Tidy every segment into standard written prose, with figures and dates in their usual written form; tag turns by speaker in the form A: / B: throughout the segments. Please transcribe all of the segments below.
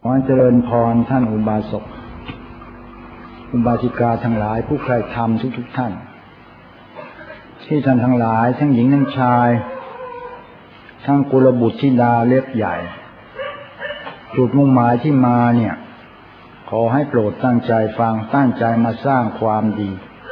A: ขอเจริญพรท่านอุบาสกอุบาสิกาทั้งหลายผู้ใคร่ธรรมทุกท่านที่ท่านทั้งหลายทั้งหญิงทั้งชายทั้งกุลบุตรธิดาเล็กใหญ่จุดมุ่งหมายที่มาเนี่ยขอให้โปรดตั้งใจฟังตั้งใจมาสร้างความดี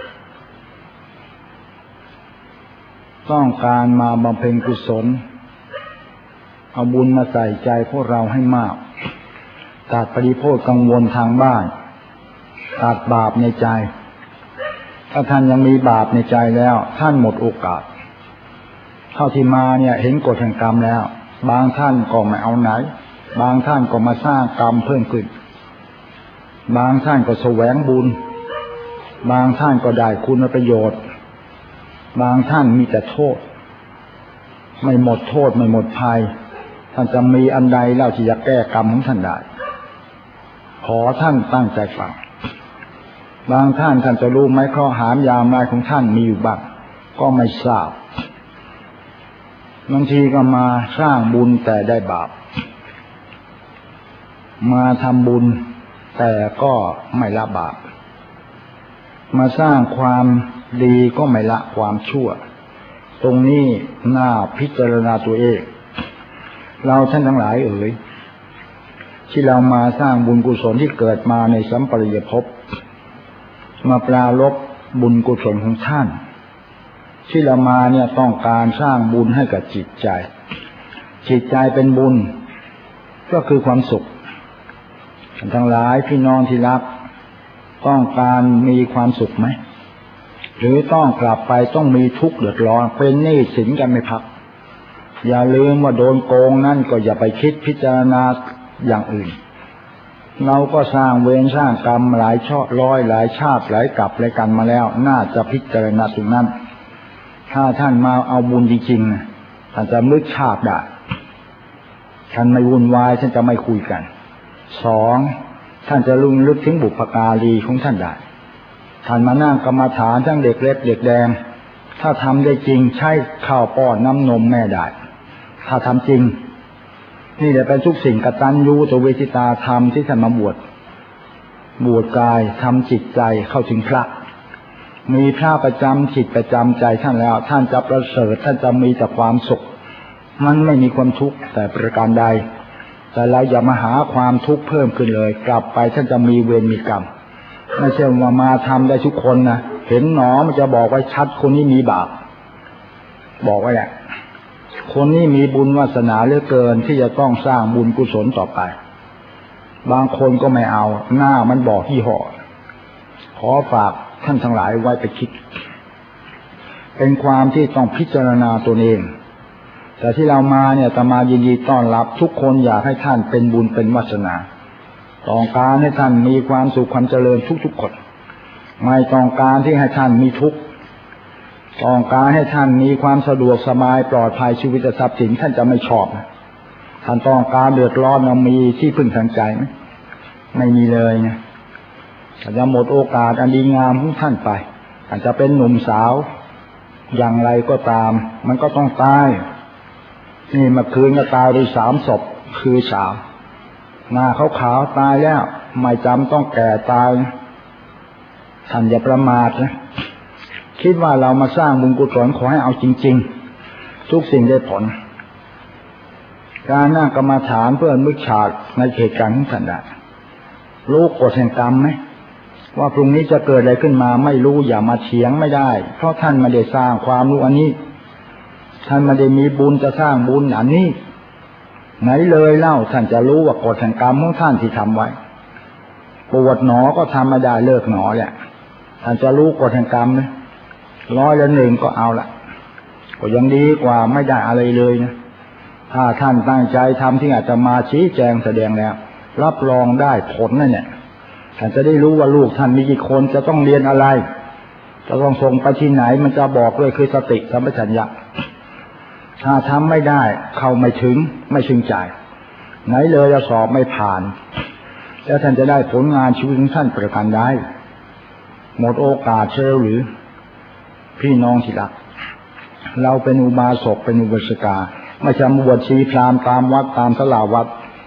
A: ต้องการมาบำเพ็ญกุศลเอาบุญมาใส่ใจพวกเราให้มากตัดปริโภคกังวลทางบ้านตัดบาปในใจถ้าท่านยังมีบาปในใจแล้วท่านหมดโอกาสเท่าที่มาเนี่ยเห็นกฎแห่งกรรมแล้วบางท่านก็ไม่เอาไหนบางท่านก็มาสร้างกรรมเพิ่มขึ้นบางท่านก็แสวงบุญบางท่านก็ได้คุณประโยชน์บางท่านมีแต่โทษไม่หมดโทษไม่หมดภัยท่านจะมีอันใดเล่าที่จะแก้กรรมของท่านได้ขอท่านตั้งใจฟังบางท่านจะรู้ไหมข้อหามยามรายของท่านมีอยู่บ้างก็ไม่ทราบบางทีก็มาสร้างบุญแต่ได้บาปมาทำบุญแต่ก็ไม่ละบาปมาสร้างความดีก็ไม่ละความชั่วตรงนี้น่าพิจารณาตัวเองเราท่านทั้งหลายเอ๋ยที่เรามาสร้างบุญกุศลที่เกิดมาในสัมปรายภพมาปรารภบุญกุศลของท่านที่เรามาเนี่ยต้องการสร้างบุญให้กับจิตใจจิตใจเป็นบุญก็คือความสุขทั้งหลายพี่น้องที่รักต้องการมีความสุขไหมหรือต้องกลับไปต้องมีทุกข์เดือดร้อนเป็นหนี้สินกันไม่พักอย่าลืมว่าโดนโกงนั่นก็อย่าไปคิดพิจารณาอย่างอื่นเราก็สร้างเวรสร้างกรรมหลายชาติหลายชาติหลายกลับหลายกันมาแล้วน่าจะพิจารณาตรงนั้นถ้าท่านมาเอาบุญจริงๆท่านจะลึกชาติได้ท่านไม่วุ่นวายท่านจะไม่คุยกันสองท่านจะลึกถึงบุพการีของท่านได้ท่านมานั่งกรรมฐานทั้งเด็กเล็กเด็กแดงถ้าทำได้จริงใช้ข้าวป้อนน้ำนมแม่ได้ถ้าทำจริงนี่แหละเป็นทุกสิ่งกตัญญูตเวทิตาธรรมที่ท่านมาบวชกายทำจิตใจเข้าถึงพระมีพระประจำจิตประจำใจท่านแล้วท่านจะประเสริฐท่านจะมีแต่ความสุขมันไม่มีความทุกข์แต่ประการใดแต่เราอย่ามาหาความทุกข์เพิ่มขึ้นเลยกลับไปท่านจะมีเวรมีกรรมไม่ใช่ว่ามาทำได้ทุกคนนะเห็นหนอมันจะบอกไว้ชัดคนนี้มีบาปบอกไว้แหละคนนี้มีบุญวาสนาเหลือเกินที่จะต้องสร้างบุญกุศลต่อไปบางคนก็ไม่เอาหน้ามันบอกที่ห่อขอฝากท่านทั้งหลายไว้ไปคิดเป็นความที่ต้องพิจารณาตัวเองแต่ที่เรามาเนี่ยอาตมายินดีต้อนรับทุกคนอยากให้ท่านเป็นบุญเป็นวาสนาต้องการให้ท่านมีความสุขความเจริญทุกๆคนไม่ต้องการที่ให้ท่านมีทุกข์ต้องการให้ท่านมีความสะดวกสบายปลอดภัยชีวิตทรัพย์สินท่านจะไม่ชอบท่านต้องการเดือดร้อนเรามีที่พึ่งทางใจไหมไม่มีเลยนะอาจจะหมดโอกาสอันดีงามของท่านไปอาจจะเป็นหนุ่มสาวอย่างไรก็ตามมันก็ต้องตายนี่เมื่อคืนก็ตายไป3 ศพคือสาวหน้าขาวๆตายแล้วไม่จำต้องแก่ตายท่านอย่าประมาทนะคิดว่าเรามาสร้างบุญกุศลขอให้เอาจริงๆทุกสิ่งได้ผลการนั่งกรรมฐานเพื่อนึกฉากในเหตุการณ์ของท่านได้รู้กฎแห่งกรรมไหมว่าพรุ่งนี้จะเกิดอะไรขึ้นมาไม่รู้อย่ามาเถียงไม่ได้เพราะท่านไม่ได้สร้างความรู้อันนี้ท่านไม่ได้มีบุญจะสร้างบุญอันนี้ไหนเลยเล่าท่านจะรู้ว่ากฎแห่งกรรมของท่านที่ทำไว้ปวดหนอก็ทำไม่ได้เลิกหนอแหละท่านจะรู้กฎแห่งกรรมไหม100% ก็เอาละก็ยังดีกว่าไม่ได้อะไรเลยนะถ้าท่านตั้งใจทำที่อาจจะมาชี้แจงแสดงแล้วรับรองได้ผลนั่นเนี่ยท่านจะได้รู้ว่าลูกท่านมีกี่คนจะต้องเรียนอะไรจะต้องส่งไปที่ไหนมันจะบอกเลยคือสติสัมปชัญญะถ้าทำไม่ได้เข้าไม่ถึงไม่ถึงใจไหนเลยจะสอบไม่ผ่านแล้วท่านจะได้ผลงานชีวิตของท่านประการใดหมดโอกาสเชลหรือพี่น้องที่รักเราเป็นอุบาสกเป็นอุบาสิกาไม่ใช่บวชชีพราหมณ์ตามวัดตามศาลาวัด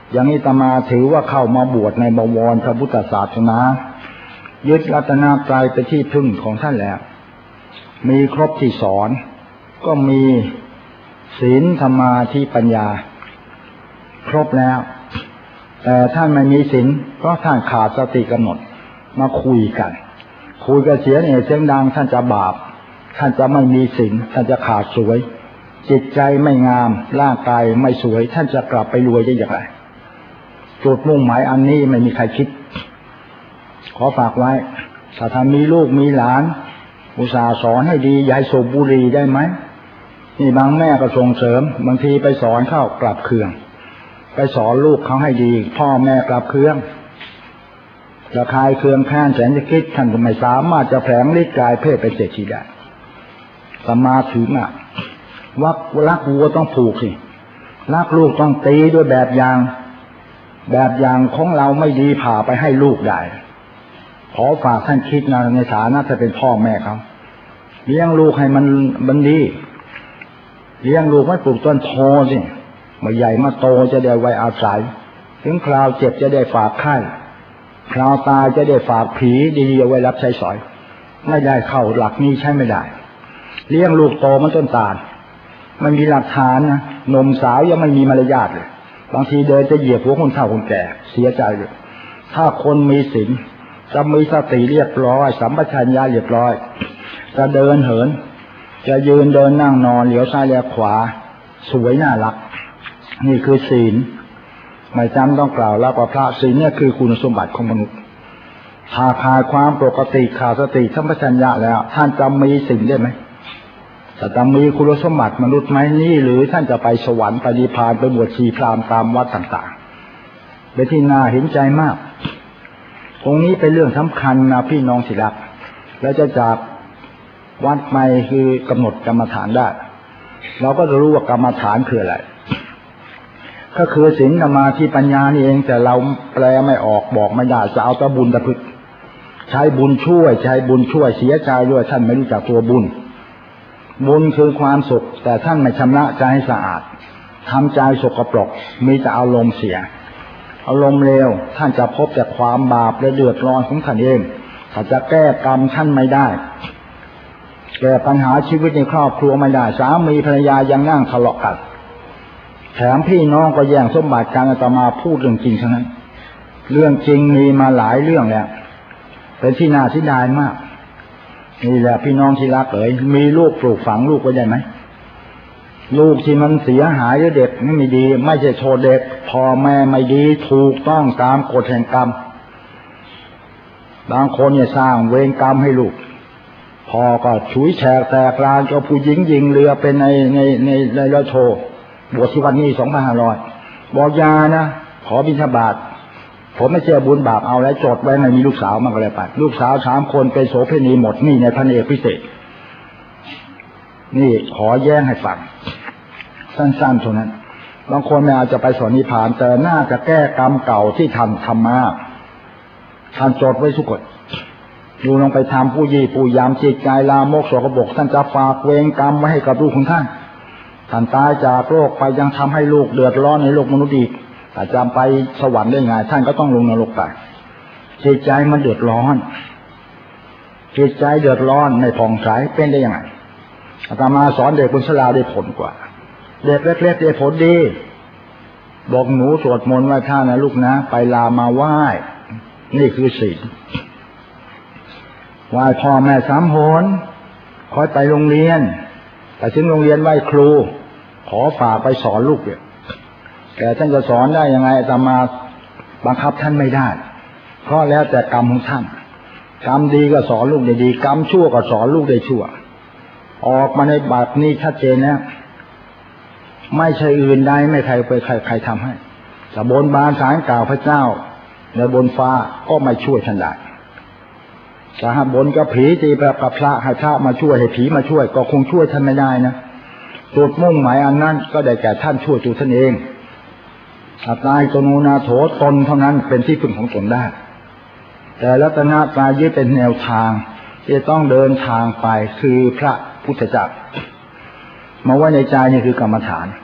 A: อย่างนี้อาตมาถือว่าเข้ามาบวชในบวรพระพุทธศาสนายึดรัตนตรัยเป็นที่พึ่งของท่านแล้วมีครบที่สอนก็มีศีลสมาธิปัญญาครบแล้วแต่ท่านไม่มีศีลเพราะท่านขาดสติกำหนดมาคุยกันเสียงเสียงดังท่านจะบาปท่านจะไม่มีศีลท่านจะขาดสวยจิตใจไม่งามร่างกายไม่สวยท่านจะกลับไปรวยได้อย่างไรจุดมุ่งหมายอันนี้ไม่มีใครคิดขอฝากไว้ถ้าท่านมีลูกมีหลานอุตส่าห์สอนให้ดีอย่าให้สูบบุหรี่ได้ไหมนี่บางแม่ก็ส่งเสริมบางทีไปสอนเข้ากลับเคืองไปสอนลูกเขาให้ดีพ่อแม่กลับเคืองระคายเคืองแค้นแสนจะคิดท่านก็ไม่สามารถจะแผลงฤทธิ์กายเพศเป็นเศรษฐีได้สมาธิน่ะว่ารักวัวต้องผูกสิรักลูกต้องตีด้วยแบบอย่างของเราไม่ดีผ่าไปให้ลูกได้ขอฝากท่านคิดนะในฐานะถ้าเป็นพ่อแม่เขาเลี้ยงลูกให้มันดีเลี้ยงลูกไม่ปลูกต้นโพสิมาใหญ่มาโตจะได้ไว้อาศัยถึงคราวเจ็บจะได้ฝากไข้คราวตายจะได้ฝากผีดีๆเอาไว้รับใช้สอยไม่ได้เข้าหลักนี้ใช้ไม่ได้เลี้ยงลูกโตมันต้นตาลมันมีหลักฐานนะนมสาวยังไม่มีมารยาทเลยบางทีเดินจะเหยียบหัวคนเฒ่าคนแก่เสียใจเลยถ้าคนมีศีลจะมีสติเรียบร้อยสัมปชัญญะเรียบร้อยจะเดินเหินจะยืนเดินนั่งนอนเหลียวซ้ายเหลียวขวาสวยน่ารักนี่คือศีลไม่จำต้องกล่าวแล้วว่าพระศีลเนี่ยคือคุณสมบัติของมนุษย์ถ้าขาดความปกติขาดสติสัมปชัญญะแล้วท่านจะมีศีลได้ไหมจะมีคุณสมบัติมนุษย์ไหมนี่หรือท่านจะไปสวรรค์ไปนิพพานไปบวชชีพราหมณ์ตามวัดต่างๆเป็นที่น่าเห็นใจมากตรงนี้เป็นเรื่องสำคัญนะพี่น้องที่รักแล้วจะจากวัดใหม่คือกำหนดกรรมฐานได้เราก็จะรู้ว่ากรรมฐานคืออะไรก็คือศีลสมาธิปัญญานี่เองแต่เราแปลไม่ออกบอกไม่ได้จะเอาแต่บุญแต่พึกใช้บุญช่วยเสียใจด้วยท่านไม่รู้จักตัวบุญคือความสุขแต่ท่านไม่ชำระใจให้สะอาดทำใจสกปรกมีแต่อารมณ์เสียอารมณ์เลวท่านจะพบแต่ความบาปและเดือดร้อนของท่านเองถ้าจะแก้กรรมท่านไม่ได้แก้ปัญหาชีวิตในครอบครัวไม่ได้สามีภรรยายังนั่งทะเลาะกันแถมพี่น้องก็แย่งสมบัติกันอาตมาพูดเรื่องจริงเท่านั้นเรื่องจริงมีมาหลายเรื่องแล้วเป็นที่น่าเสียดายมากนี่แหละพี่น้องที่รักมีลูกปลูกฝังลูกไว้ได้ไหมลูกที่มันเสียหายหรือเด็กไม่ดีไม่ใช่โทษเด็กพ่อแม่ไม่ดีถูกต้องตามกฎแห่งกรรมบางคนเนี่ยสร้างเวรกรรมให้ลูกพ่อก็ฉุยแฉกแตกลานก็ผู้หญิงยิงเรือเป็นในร้อยโทบวชที่วันนี้2,500บอกยานะขอบิณฑบาตผมไม่เชื่อบุญบาปเอาแล้วจดไว้ไม่มีลูกสาวมันก็เลยไปลูกสาว3 คนเป็นโสเภณีหมดนี่ในพันเอกพิเศษนี่ขอแย้งให้ฟังสั้นๆเท่านั้นบางคนไม่อาจจะไปสวรรค์นิพพานแต่น่าจะแก้กรรมเก่าที่ท่านทำมาท่านจดไว้ทุกคนดูลงไปทำผู้ยี่ผู้ยามจิตใจลามกโสกบกท่านจะฝากเวรกรรมไว้ให้กับลูกของท่านตายจากโลกไปยังทำให้ลูกเดือดร้อนในโลกมนุษย์อีกแต่จะไปสวรรค์ได้ไงท่านก็ต้องลงนรกไปจิตใจมันเดือดร้อนจิตใจเดือดร้อนในผ่องใสเป็นได้ยังไงอาตมาสอนเด็กบนศาลาได้ผลกว่าเด็กเล็กๆได้ผลดีบอกหนูสวดมนต์ไหว้พระนะลูกนะไปลามาไหว้นี่คือศีลไหว้พ่อแม่3 หนคอยไปโรงเรียนไปถึงโรงเรียนไหว้ครูขอฝากไปสอนลูกเนี่ยแต่ท่านจะสอนได้ยังไงอาตมาบังคับท่านไม่ได้เพราะแล้วแต่กรรมของท่านกรรมดีก็สอนลูกได้ดีกรรมชั่วก็สอนลูกได้ชั่วออกมาในแบบนี้ชัดเจนนะไม่ใช่อื่นใดไม่ใครทำให้แต่บนบานศาลกล่าวพระเจ้าในบนฟ้าก็ไม่ช่วยท่านได้แต่หากบนกับผีตีแบบกับพระให้พระมาช่วยให้ผีมาช่วยก็คงช่วยท่านไม่ได้นะจุดมุ่งหมายอันนั้นก็ได้แก่ท่านช่วยตัวท่านเองอัตตาโตโนนาโถตนเท่านั้นเป็นที่พึ่งของตนได้แต่รัตนตรัยยึดเป็นแนวทางที่ต้องเดินทางไปคือพระพุทธเจ้ามาไว้ในใจนี่คือกรรมฐาน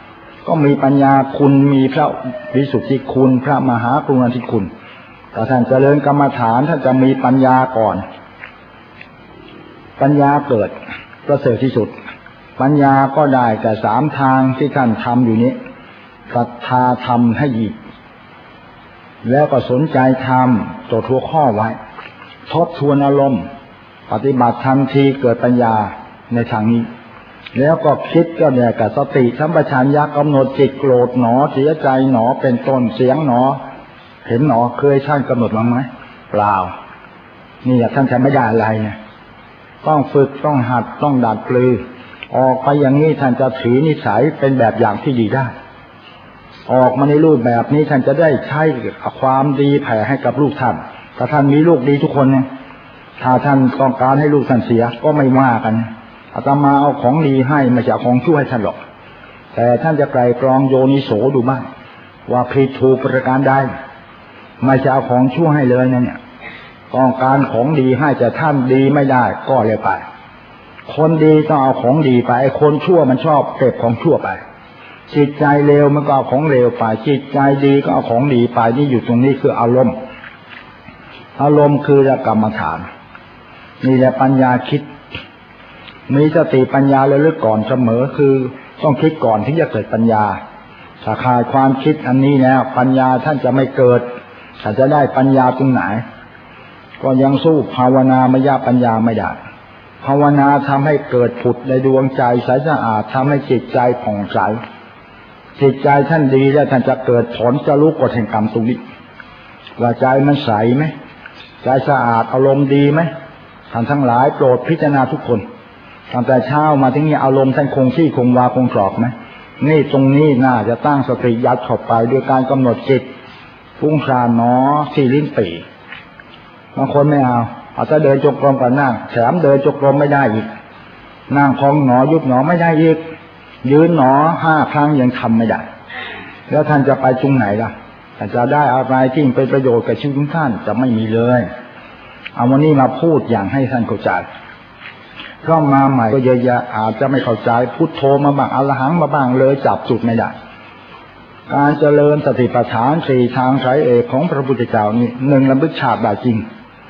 A: ก็มีปัญญาคุณมีพระวิสุทธิคุณพระมหากรุณาธิคุณแต่ท่านเจริญกรรมฐานท่านจะมีปัญญาก่อนปัญญาเกิดประเสริฐที่สุดปัญญาก็ได้แต่3ทางที่ท่านทำอยู่นี้ศรัทธาทำให้หยิบแล้วก็สนใจทำจดหัวข้อไว้ทบทวนอารมณ์ปฏิบัติทันทีเกิดปัญญาในทางนี้แล้วก็คิดก็เนี่ยกับสติสัมปชัญญะกำหนดจิตโกรธหนอเสียใจหนอเป็นต้นเสียงหนอเห็นหนอเคยท่านกำหนดบ้างไหมเปล่านี่ท่านจะไม่ได้อะไรเนี่ยต้องฝึกต้องหัดต้องดัดปลือออกไปอย่างนี้ท่านจะถือนิสัยเป็นแบบอย่างที่ดีได้ออกมาในรูปแบบนี้ท่านจะได้ใช้ความดีแผ่ให้กับลูกท่านถ้าท่านมีลูกดีทุกคนเนี่ยถ้าท่านต้องการให้ลูกท่านเสียก็ไม่ว่ากันอาตมาเอาของดีให้ไม่ใช่ของชั่วให้ท่านหรอกแต่ท่านจะไกลกรองโยนิโสดูบ้างว่าผิดถูกประการใดไม่ใช่เอาของชั่วให้เลยนะเนี่ยต้องการของดีให้แต่ท่านดีไม่ได้ก็เลยไปคนดีต้องเอาของดีไปไอ้คนชั่วมันชอบเก็บของชั่วไปจิตใจเลวมันก็เอาของเลวไปจิตใจดีก็เอาของดีไปนี่อยู่ตรงนี้คืออารมณ์คือกรรมฐานนี่แหละปัญญาคิดมีสติปัญญาระลึกก่อนเสมอคือต้องคิดก่อนที่จะเกิดปัญญาถ้าขาดความคิดอันนี้แล้วปัญญาท่านจะไม่เกิดถ้าจะได้ปัญญาตรงไหนก็ยังสู้ภาวนามยปัญญาไม่ได้ภาวนาทำให้เกิดผุดในดวงใจใสสะอาดทำให้จิตใจผ่องใสจิตใจท่านดีแล้วท่านจะเกิดผลจะรู้กฎแห่งกรรมตรงนี้ว่าใจมันใสไหมใจสะอาดอารมณ์ดีไหมท่านทั้งหลายโปรดพิจารณาทุกคนตั้งแต่เช้ามาถึงนี้อารมณ์ท่านคงที่คงวาคงกรอบไหมนี่ตรงนี้น่าจะตั้งสติยัดเข้าไปด้วยการกำหนดจิตฟุ้งซ่านหนอที่ลิ้นปี่บางคนไม่เอาจะเดินจงกรมกับนั่งแถมเดินจงกรมไม่ได้อีกนั่งพองหนอยุบหนอไม่ได้อีกยืนหนอ5 ครั้งยังทำไม่ได้แล้วท่านจะไปจุงไหนล่ะท่านจะได้อะไรที่เป็นประโยชน์กับชีวิตของท่านจะไม่มีเลยเอาวันนี้มาพูดอย่างให้ท่านเข้าใจเพราะมาใหม่ก็เยอะแยะอาจจะไม่เข้าใจพุทโธมาบ้างอรหังมาบ้างเลยจับจุดไม่ได้การเจริญสติปัฏฐาน4ทางสายเอกของพระพุทธเจ้านี่1ระลึกชาติได้จริง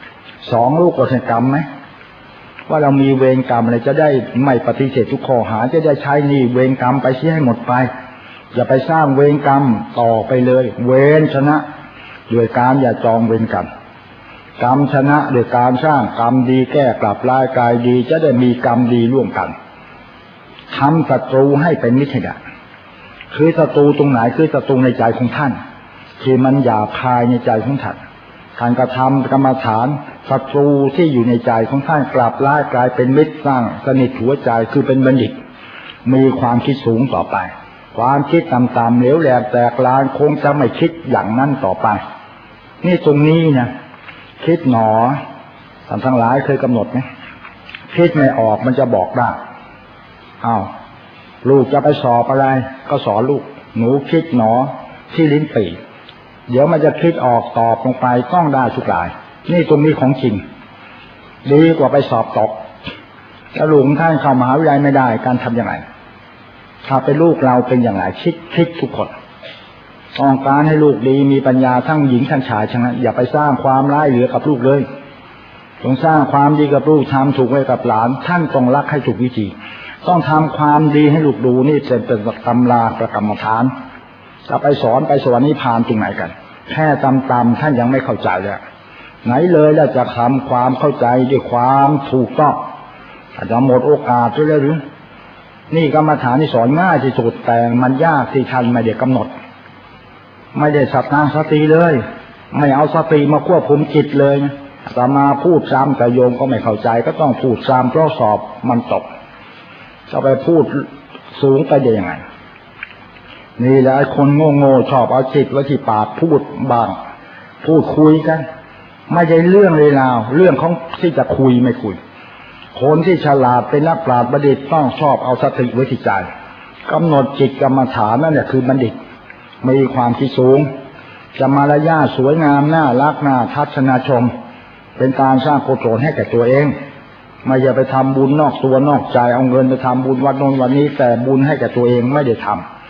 A: 2รู้กฎแห่งกรรมไหมว่าเรามีเวรกรรมอะไรจะได้ไม่ปฏิเสธทุกข้อหาจะได้ใช้นี่เวรกรรมไปเสียให้หมดไปอย่าไปสร้างเวรกรรมต่อไปเลยเวรชนะด้วยการอย่าจองเวรกรรมกรรมชนะด้วยการสร้างกรรมดีแก้กลับร้ายกายดีจะได้มีกรรมดีร่วมกันทำศัตรูให้เป็นมิตรให้ได้คือศัตรูตรงไหนคือศัตรูในใจของท่านที่มันหยาบคายในใจของท่านการกระทำกรรมฐานศัตรูที่อยู่ในใจของท่านกลับร้ายกลายเป็นมิตรสร้างสนิทหัวใจคือเป็นบัณฑิตมีความคิดสูงต่อไปความคิดต่ำๆเหลวแหลกแตกลานคงจะไม่คิดอย่างนั้นต่อไปนี่ตรงนี้นะคิดหนอท่านทั้งหลายเคยกำหนดไหมคิดไม่ออกมันจะบอกได้อ้าวลูกจะไปสอบอะไรก็สอนลูกหนูคิดหนอที่ลิ้นปี่เดี๋ยวมันจะคิดออกตอบลงไปต้องได้ทุกรายนี่ตรงนี้ของจริงดีกว่าไปสอบตกถ้าลูกท่านเข้ามหาวิทยาลัยไม่ได้การทำอย่างไรถ้าเป็นลูกเราเป็นอย่างไรคิดทุกคนต้องการให้ลูกดีมีปัญญาทั้งหญิงทั้งชายฉะนั้นอย่าไปสร้างความร้ายเหลือกับลูกเลยต้องสร้างความดีกับลูกทำถูกไว้กับหลานท่านต้องรักให้ถูกวิธีต้องทำความดีให้ลูกดูนี่เป็นตำราประกรรมฐานจะไปสอนไปสวรรค์นิพพานตรงไหนกันแค่ตำท่านยังไม่เข้าใจเลยไหนเลยแล้วจะทำความเข้าใจด้วยความถูกต้องอาจจะหมดโอกาสด้วยหรือนี่กรรมฐานที่สอนง่ายที่สุดแต่มันยากที่ท่านไม่ได้กำหนดไม่ได้สัตตาสติเลยไม่เอาสติมาควบคุมจิตเลยแต่มาพูดซ้ำแต่โยมก็ไม่เข้าใจก็ต้องพูดซ้ำเพราะสอบมันตกจะไปพูดสูงไปได้ยังไงนี่แหละคนโง่ชอบเอาจิตไว้ที่ปากพูดบ้างพูดคุยกันไม่ใช่เรื่องเลยราวเรื่องของที่จะคุยไม่คุยคนที่ฉลาดเป็นนักปราชญ์บัณฑิตต้องชอบเอาสติไว้ที่ใจกำหนดจิตกรรมฐานนั่นแหละคือบัณฑิตมีความคิดสูงจะมารยาทสวยงามน่ารักน่าทัศนชมเป็นการสร้างกุศลให้แก่ตัวเองไม่อย่าไปทำบุญนอกตัวนอกใจเอาเงินไปทำบุญวันโน้นวันนี้แต่บุญให้แก่ตัวเองไม่ได้ทำ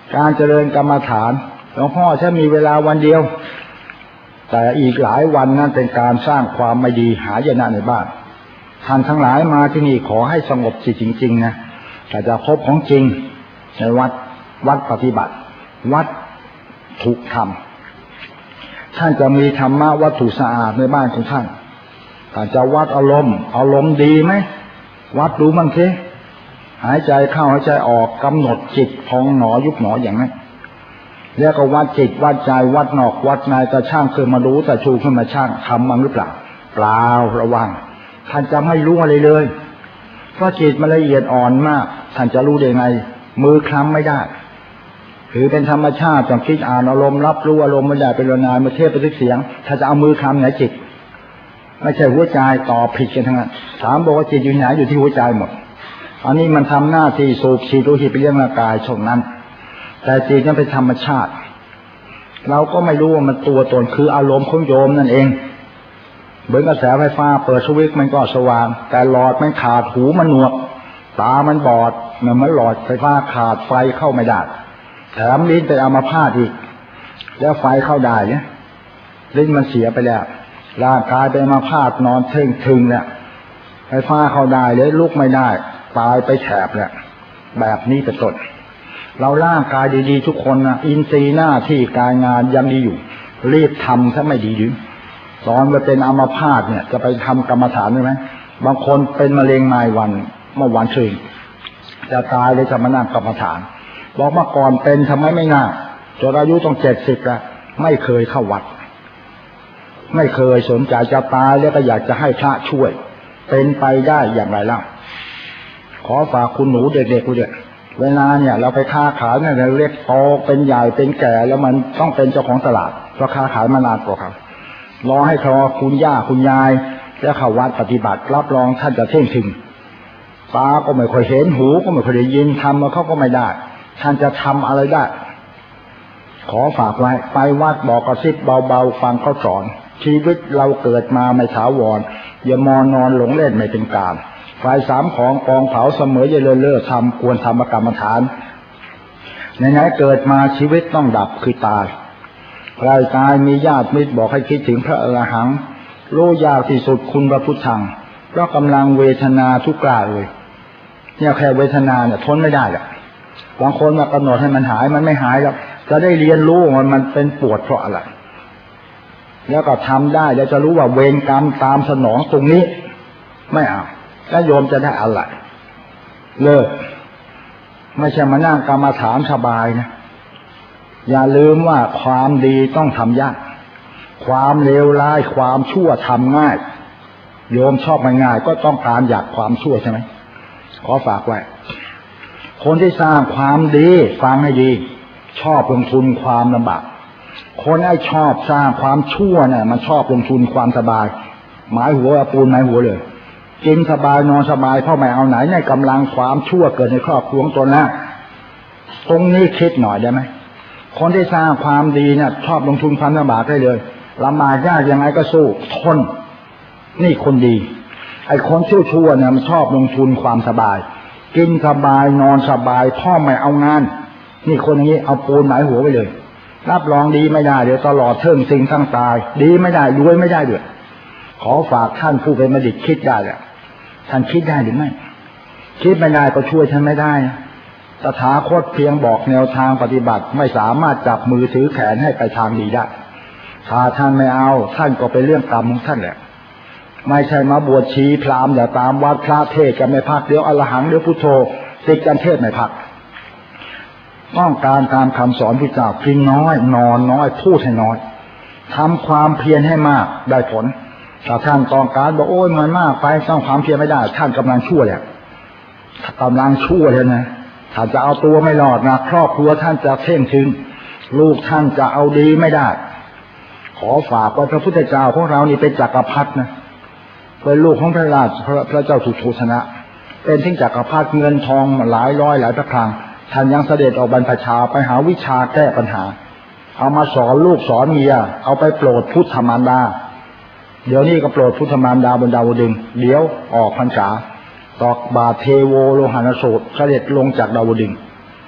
A: การเจริญกรรมฐานหลวงพ่อถ้ามีเวลาวันเดียวแต่อีกหลายวันนั้นเป็นการสร้างความไม่ดีหายนะในบ้านท่านทั้งหลายมาที่นี่ขอให้สงบจิตจริงๆนะแต่จะพบของจริงในวัดปฏิบัติวัดถูกทำท่านจะมีธรรมะวัตถุสะอาดในบ้านของท่านท่านจะวัดอารมณ์ดีไหมวัดดูบ้างสิหายใจเข้าหายใจออกกำหนดจิตพองหนอยุบหนออย่างนั้นแล้วก็วัดจิตวัดใจวัดนอกวัดในแต่ช่างขึ้นมารู้แต่ชูขึ้นมาช่างทำมั้งหรือเปล่าเปล่าระวังท่านจะไม่รู้อะไรเลยเพราะจิตมันละเอียดอ่อนมากท่านจะรู้ได้ไงมือคลำไม่ได้ถือเป็นธรรมชาติต้องคิดอ่านอารมณ์รับรู้อารมณ์ไม่ได้เป็นนานมาเทพไปทึกเสียงถ้าจะเอามือคลำไหนจิตไม่ใช่หัวใจต่อผิดกันทั้งนั้นถามบอกว่าจิตอยู่ไหนอยู่ที่หัวใจหมดอันนี้มันทำหน้าที่สูบฉีดโลหิตไปเลี้ยงร่างกายช่วงนั้นแต่จิตนั้นเป็นธรรมชาติเราก็ไม่รู้ว่ามันตัวตนคืออารมณ์ของโยมนั่นเองเหมือนกระแสไฟฟ้าเปิดสวิตช์มันก็สว่างแต่หลอดมันขาดหูมันหนวกตามันบอดมันหลอดไฟฟ้าขาดไฟเข้าไม่ได้แถมลิ้นเป็นอัมพาตอีกแล้วไฟเข้าได้เนี่ยลิ้นมันเสียไปแล้วร่างกายเป็นอัมพาตนอนเท่งทึงเนี่ยไฟฟ้าเข้าได้เลยลุกไม่ได้ตายไปแฉบเนี่ยแบบนี้เป็นต้นเราร่างกายดีๆทุกคนนะอินทรีย์หน้าที่การงานยังดีอยู่รีบทำถ้าไม่ดีดึงตอนมาเป็นอัมพาตเนี่ยจะไปทำกรรมฐานได้ไหมบางคนเป็นมะเร็งรายวันเมื่อวันชื่นจะตายเลยจะมานั่งกรรมฐานบอกเมื่อก่อนเป็นทำไมไม่น่าจนอายุต้อง70แล้วไม่เคยเข้าวัดไม่เคยสนใจจะตายแล้วก็อยากจะให้พระช่วยเป็นไปได้อย่างไรล่ะขอฝากคุณหนูเด็กๆด้วยเวลาเนี่ยเราไปค้าขายเนี่ยเราเล็กโตเป็นใหญ่เป็นแก่แล้วมันต้องเป็นเจ้าของตลาดเพราะค้าขายมานานกว่าครับรอให้ครอคุณย่าคุณยายแล้วเข้าวัดปฏิบัติรับรองท่านจะเท่งถึงตาก็ไม่ค่อยเห็นหูก็ไม่ค่อยได้ยินทำแล้วเขาก็ไม่ได้ท่านจะทำอะไรได้ขอฝากไว้ไปวัดบอกกระซิบเบาๆฟังเขาสอนชีวิตเราเกิดมาไม่ถาวรอย่ามานอนหลงเล่นไม่เป็นการฝ่ายสามของกองเผาเสมออย่าเลิกทำควรทำกรรมฐานไหนๆเกิดมาชีวิตต้องดับคือตายใครตายมีญาติมิตรบอกให้คิดถึงพระอรหันต์รู้ยากที่สุดคุณพระพุทธังเพราะกำลังเวทนาทุกข์กล้าเลยเนี่ยแค่เวทนาเนี่ยทนไม่ได้หรอกบางคนมากำหนดให้มันหายมันไม่หายหรอกจะได้เรียนรู้มันเป็นปวดเพราะอะไรแล้วก็ทำได้แล้วจะรู้ว่าเวรกรรมตามสนองตรงนี้ไม่เอาแล้วโยมจะได้อะไรเลิกไม่ใช่มานั่งกรรมฐานสบายนะอย่าลืมว่าความดีต้องทำยากความเลวร้ายความชั่วทำง่ายโยมชอบง่ายๆก็ต้องการอยากความชั่วใช่ไหมขอฝากไว้คนที่สร้างความดีฟังให้ดีชอบลงทุนความลำบากคนไอ้ชอบสร้างความชั่วเนี่ยมันชอบลงทุนความสบายหมายหัวปูนหมายหัวเลยกินสบายนอนสบายเพราะไม่เอาไหนในกำลังความชั่วเกิดในครอบครัวตนนะตรงนี้คิดหน่อยได้ไหมคนที่สร้างความดีเนี่ยชอบลงทุนความลำบากได้เลยลำบากยากยังไงก็สู้ทนนี่คนดีไอ้คนชั่วเนี่ยมันชอบลงทุนความสบายกินสบายนอนสบายพ่อไม่เอางานนี่คนอย่างนี้เอาปูนหมายหัวไปเลยรับรองดีไม่ได้เดี๋ยวตลอดเทิงสิ่งทั้งตายดีไม่ได้รวยไม่ได้ด้วยขอฝากท่านผู้เป็นบัณฑิตคิดได้แหละท่านคิดได้หรือไม่คิดไม่ได้ก็ช่วยท่านไม่ได้ตถาคตเพียงบอกแนวทางปฏิบัติไม่สามารถจับมือถือแขนให้ไปทางดีได้ถ้าท่านไม่เอาท่านก็เป็นเรื่องกรรมของท่านแหละไม่ใช่มาบวชชีพราหมณ์อย่าตามวัดพระเทศกันไม่พักเดี๋ยวอรหังเดี๋ยวพุทโธติดกันเทศไม่พักต้องการตามคำสอนพระเจ้ากินน้อยนอนน้อยพูดให้น้อยทำความเพียรให้มากได้ผลถ้าท่านต้องการบอกโอ้ยมันมากไปต้องความเพียรไม่ได้ท่านกำลังชั่วเนี่ยกำลังชั่วเลยนะถ้าจะเอาตัวไม่รอดนะครอบครัวท่านจะเท่งถึงลูกท่านจะเอาดีไม่ได้ขอฝากว่าพระพุทธเจ้าของเรานี่เป็นจักรพรรดินะเป็นลูกของพระราชพระเจ้าสุโธทนะเป็นทิ้งจักรพรรดิเงินทองหลายร้อยหลายพระคลังท่านยังเสด็จออกบรรพชาไปหาวิชาแก้ปัญหาเอามาสอนลูกสอนเมียเอาไปโปรดพุทธมารดาเดี๋ยวนี้ก็โปรดพุทธมารดาบนดาวดึงเดี๋ยวออกพรรษาตอกบาทเทโวโลหณสูตรเสด็จลงจากดาวดึง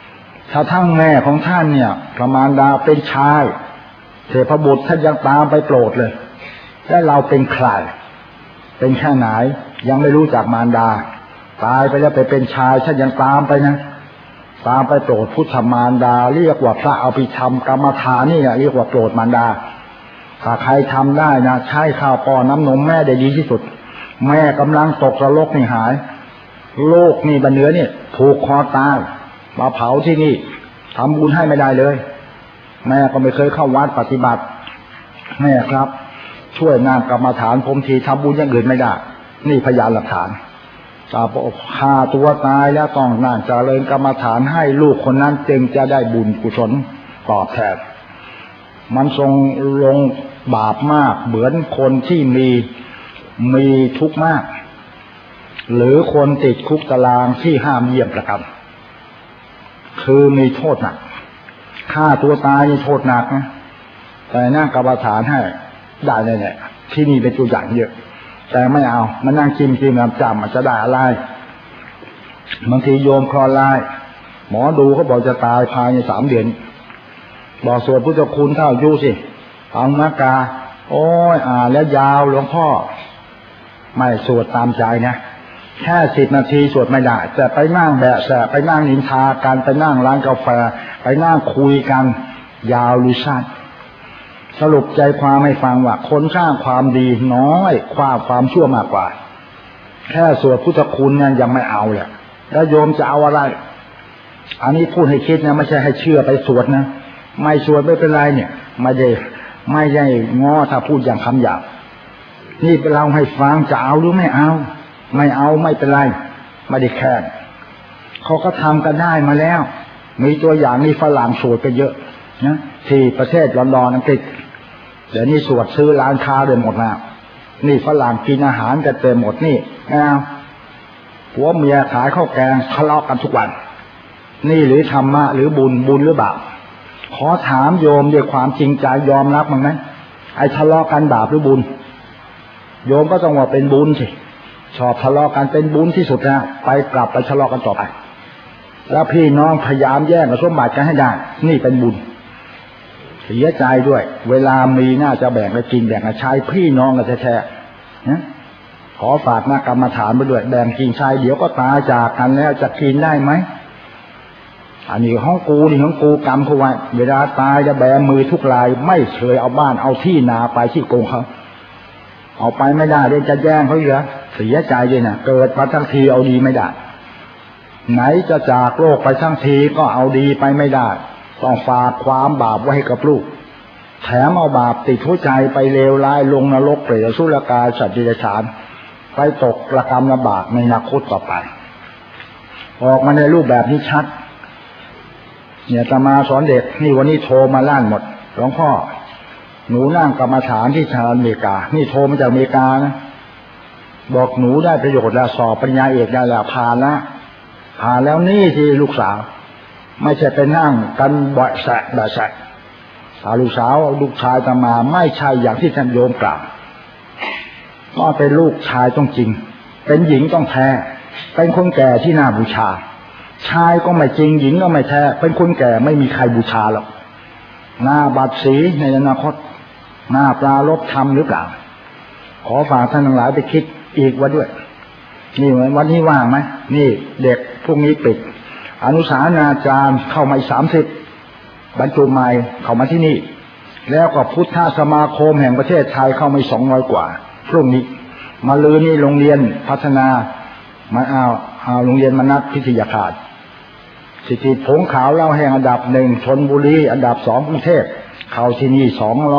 A: ถ้าทั้งแม่ของท่านเนี่ยพระมารดาเป็นชายเทพบุตรท่านยังตามไปโปรดเลยและเราเป็นใครเป็นแค่ไหนยังไม่รู้จักมารดาตายไปแล้วไปเป็นชายท่านยังตามไปนะตามไปโปรดพุทธมารดาเรียกว่าพระอภิธรรมกรรมฐานนี่เรียกว่าโปรดมารดาถ้าใครทำได้นะใช้ข้าวป้อนน้ำนมแม่ได้ดีที่สุดแม่กำลังตกนรกนี่หายโลกนี่บันเนื้อนี่ผูกคอตายมาเผาที่นี่ทำบุญให้ไม่ได้เลยแม่ก็ไม่เคยเข้าวัดปฏิบัติแม่ครับช่วยนางกรรมฐานผมทีทำบุญอย่างอื่นไม่ได้นี่พยานหลักฐานถ้าฆ่าตัวตายแล้วต้องนั่งเจริญกรรมฐานให้ลูกคนนั้นจึงจะได้บุญกุศลตอบแทนมันทรงลงบาปมากเหมือนคนที่มีทุกข์มากหรือคนติดคุกตารางที่ห้ามเยี่ยมประกันคือมีโทษหนักฆ่าตัวตายนี่โทษหนักนะแต่นั่งกรรมฐานให้ได้เลยเนี่ยที่นี่เป็นตัวอย่างเยอะแต่ไม่เอามานั่งกินน้ำจำมันจะได้อะไรบางทีโยมคลอไลหมอดูเขาบอกจะตายภายใน3 เดือนบอกสวดพุทธคุณเท่ายุสิฟังมากาโอ้ยแล้วยาวหลวงพ่อไม่สวดตามใจนะแค่10 นาทีสวดไม่ได้แต่ไปนั่งแบะแสะไปนั่งนินทากันไปนั่งร้านกาแฟไปนั่งคุยกันยาวหรือสั้นสรุปใจความให้ฟังว่าคนสร้างความดีน้อยความชั่วมากกว่าแค่สวดพุทธคุณเนี่ยยังไม่เอาเลยแล้วโยมจะเอาอะไรอันนี้พูดให้คิดนะไม่ใช่ให้เชื่อไปสวดนะไม่สวดไม่เป็นไรเนี่ยไม่ได้ง้อถ้าพูดอย่างคำหยาบนี่เราให้ฟังจะเอาหรือไม่เอาไม่เอาไม่เป็นไรไม่ได้แค่เขาก็ทำกันได้มาแล้วมีตัวอย่างนี่ฝรั่งสวดกันเยอะนะที่ประเทศลอนดอนอังกฤษเดี๋ยวนี้สวดซื้อร้านค้าเลยหมดแล้วนี่ฝรั่งกินอาหารกันเต็มหมดนี่ผัวเมียขายข้าวแกงทะเลาะกันทุกวันนี่หรือธรรมะหรือบุญหรือบาปขอถามโยมด้วยความจริงใจยอมรับมั้งไหมไอ้ทะเลาะกันบาปหรือบุญโยมก็ต้องว่าเป็นบุญสิชอบทะเลาะกันเป็นบุญที่สุดนะไปกลับไปทะเลาะกันต่อไปแล้วพี่น้องพยายามแย่งสมบัติกันให้ได้นี่เป็นบุญเสียใจด้วยเวลามีน่าจะแบ่งกันกินแบ่งกันใช้พี่น้องกันแท้ๆนะขอฝากนักกรรมฐานไปด้วยแบ่งกินใช้เดี๋ยวก็ตายจากกันแล้วจะกินได้ไหมอันนี้ของกูนี่ของกูกรรมเขาไว้เวลาตายจะแบมือทุกรายไม่เคยเอาบ้านเอาที่นาไปที่โกงเขาเอาไปไม่ได้เดี๋ยวจะแย่งเขาเหรอเสียใจเลยนะเกิดมาทั้งทีเอาดีไม่ได้ไหนจะจากโลกไปทั้งทีก็เอาดีไปไม่ได้ต้องฝากความบาปไว้ให้กับลูกแถมเอาบาปติดหัวใจไปเลวร้ายลงนรกเปรตอสุรกายสัตว์เดรัจฉานไปตกระกรรมลำบากในอนาคตต่อไปออกมาในรูปแบบนี้ชัดเนี่ยอาตมาสอนเด็กนี่วันนี้โทรมาลั่นหมดหลวงพ่อหนูนั่งกรรมฐานที่สหรัฐอเมริกานี่โทรมาจากอเมริกานะบอกหนูได้ประโยชน์แล้วสอบปริญญาเอกได้แล้วผ่านแล้วนี่ที่ลูกสาวไม่ใช่ไปนั่งกันบ่อยแสะลูกสาวลูกชายอาตมาไม่ใช่อย่างที่ท่านโยมกล่าวก็เป็นลูกชายต้องจริงเป็นหญิงต้องแท้เป็นคนแก่ที่น่าบูชาชายก็ไม่จริงหญิงก็ไม่แท้เป็นคนแก่ไม่มีใครบูชาหรอกหน้าบาดสีในอนาคตหน้าปลารบธรรมหรือเปล่าขอฝากท่านทั้งหลายไปคิดอีกว่าด้วยนี่วันนี้ว่างไหมนี่เด็กพวกนี้ปิดอนุสาสนาจารย์เข้ามา30บรรจุใหม่เข้ามาที่นี่แล้วก็พุทธสมาคมแห่งประเทศไทยเข้ามา200 กว่าพรุ่งนี้มาลือนี่โรงเรียนพัฒนามาเอาโรงเรียนมนัสพิทยาคารสิทธิผงขาวเล่าแห่งอันดับ1ชลบุรีอันดับ2กรุงเทพเข้าที่นี่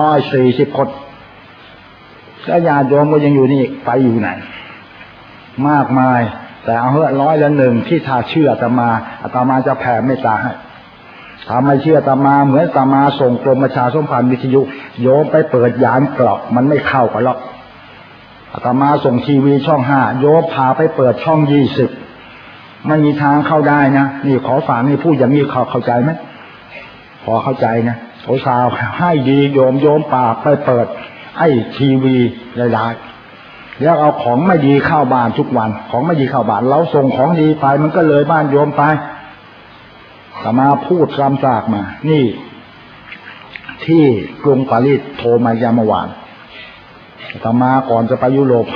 A: 240 คนแล้วญาติโยมก็ยังอยู่นี่ไปอยู่ไหนมากมายแต่เอา100 ที่ถ้าเชื่ออาตมาจะแผ่เมตตาให้ถ้าไม่เชื่ออาตมาเหมือนอาตมาส่งกรมประชาสัมพันธ์วิทยุโยมไปเปิดยานเกราะมันไม่เข้ากันหรอกอาตมาส่งทีวีช่อง5โยมพาไปเปิดช่อง20ไม่มีทางเข้าได้นะนี่ขอฝากนี่พูดอย่างนี้เข้าใจไหมพอเข้าใจนะโอ้สาวให้ดีโยมปากไปเปิดไอ้ทีวีหลายๆแล้วเอาของไม่ดีเข้าบ้านทุกวันของไม่ดีเข้าบ้านเราส่งของดีไปมันก็เลยบ้านโยมไปอาตมาพูดซ้ำซากมานี่ที่กรุงปารีสโทรมายามวานอาตมาก่อนจะไปยุโรป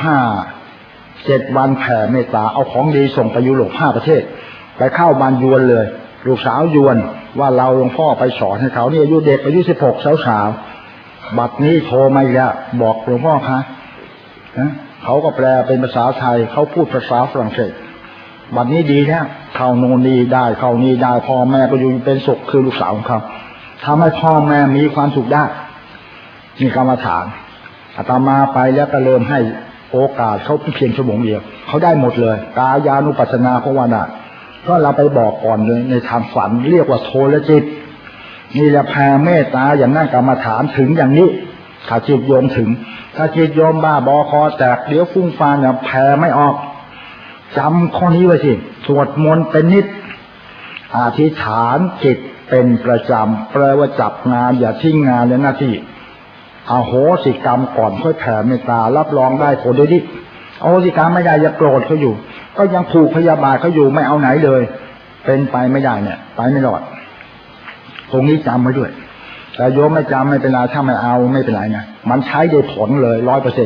A: 7 วันแผ่เมตตาเอาของดีส่งไปยุโรป5 ประเทศไปเข้าบ้านยวนเลยลูกสาวยวนว่าเราหลวงพ่อไปสอนให้เขานี่อายุเด็กอายุ16สาวบัดนี้โทรมาอีกแล้วบอกหลวงพ่อคะเขาก็แปลเป็นภาษาไทยเขาพูดภาษาฝรั่งเศสบัดนี้ดีแล้วเข้าโน่นนี่ได้เข้านี่ได้พ่อแม่ก็อยู่เป็นสุขคือลูกสาวของเขาทำให้พ่อแม่มีความสุขได้นี่กรรมฐานอาตมาไปแล้วก็เริ่มให้โอกาสเขาเพียงชั่วโมงเดียวเขาได้หมดเลยกายานุปัสสนาภาวนาก็เราไปบอกก่อนเลยในทางฝันเรียกว่าโทรจิตนี่แหละแผ่เมตตาอย่างนั้นกรรมฐานถึงอย่างนี้ถ้าจิตโยมถึงถ้าจิตโยมบ้าบอคอแตกเดี๋ยวฟุ้งฟ้าเนี่ยแผ่ไม่ออกจำข้อนี้ไว้สิสวดมนต์เป็นนิดอธิษฐานจิตเป็นประจำแปลว่าจับงานอย่าทิ้งงานและหน้าที่อโหสิกรรมก่อนค่อยแผ่เมตตารับรองได้ผลดีอโหสิกรรมไม่ได้อย่าโกรธเขาอยู่ก็ยังผูกพยาบาทเขาอยู่ไม่เอาไหนเลยเป็นไปไม่ได้เนี่ยไปไม่รอดตรงนี้จำไว้ด้วยแต่โยมไม่จำไม่เป็นไรถ้าไม่เอาไม่เป็นไรนะมันใช้ได้ผลเลย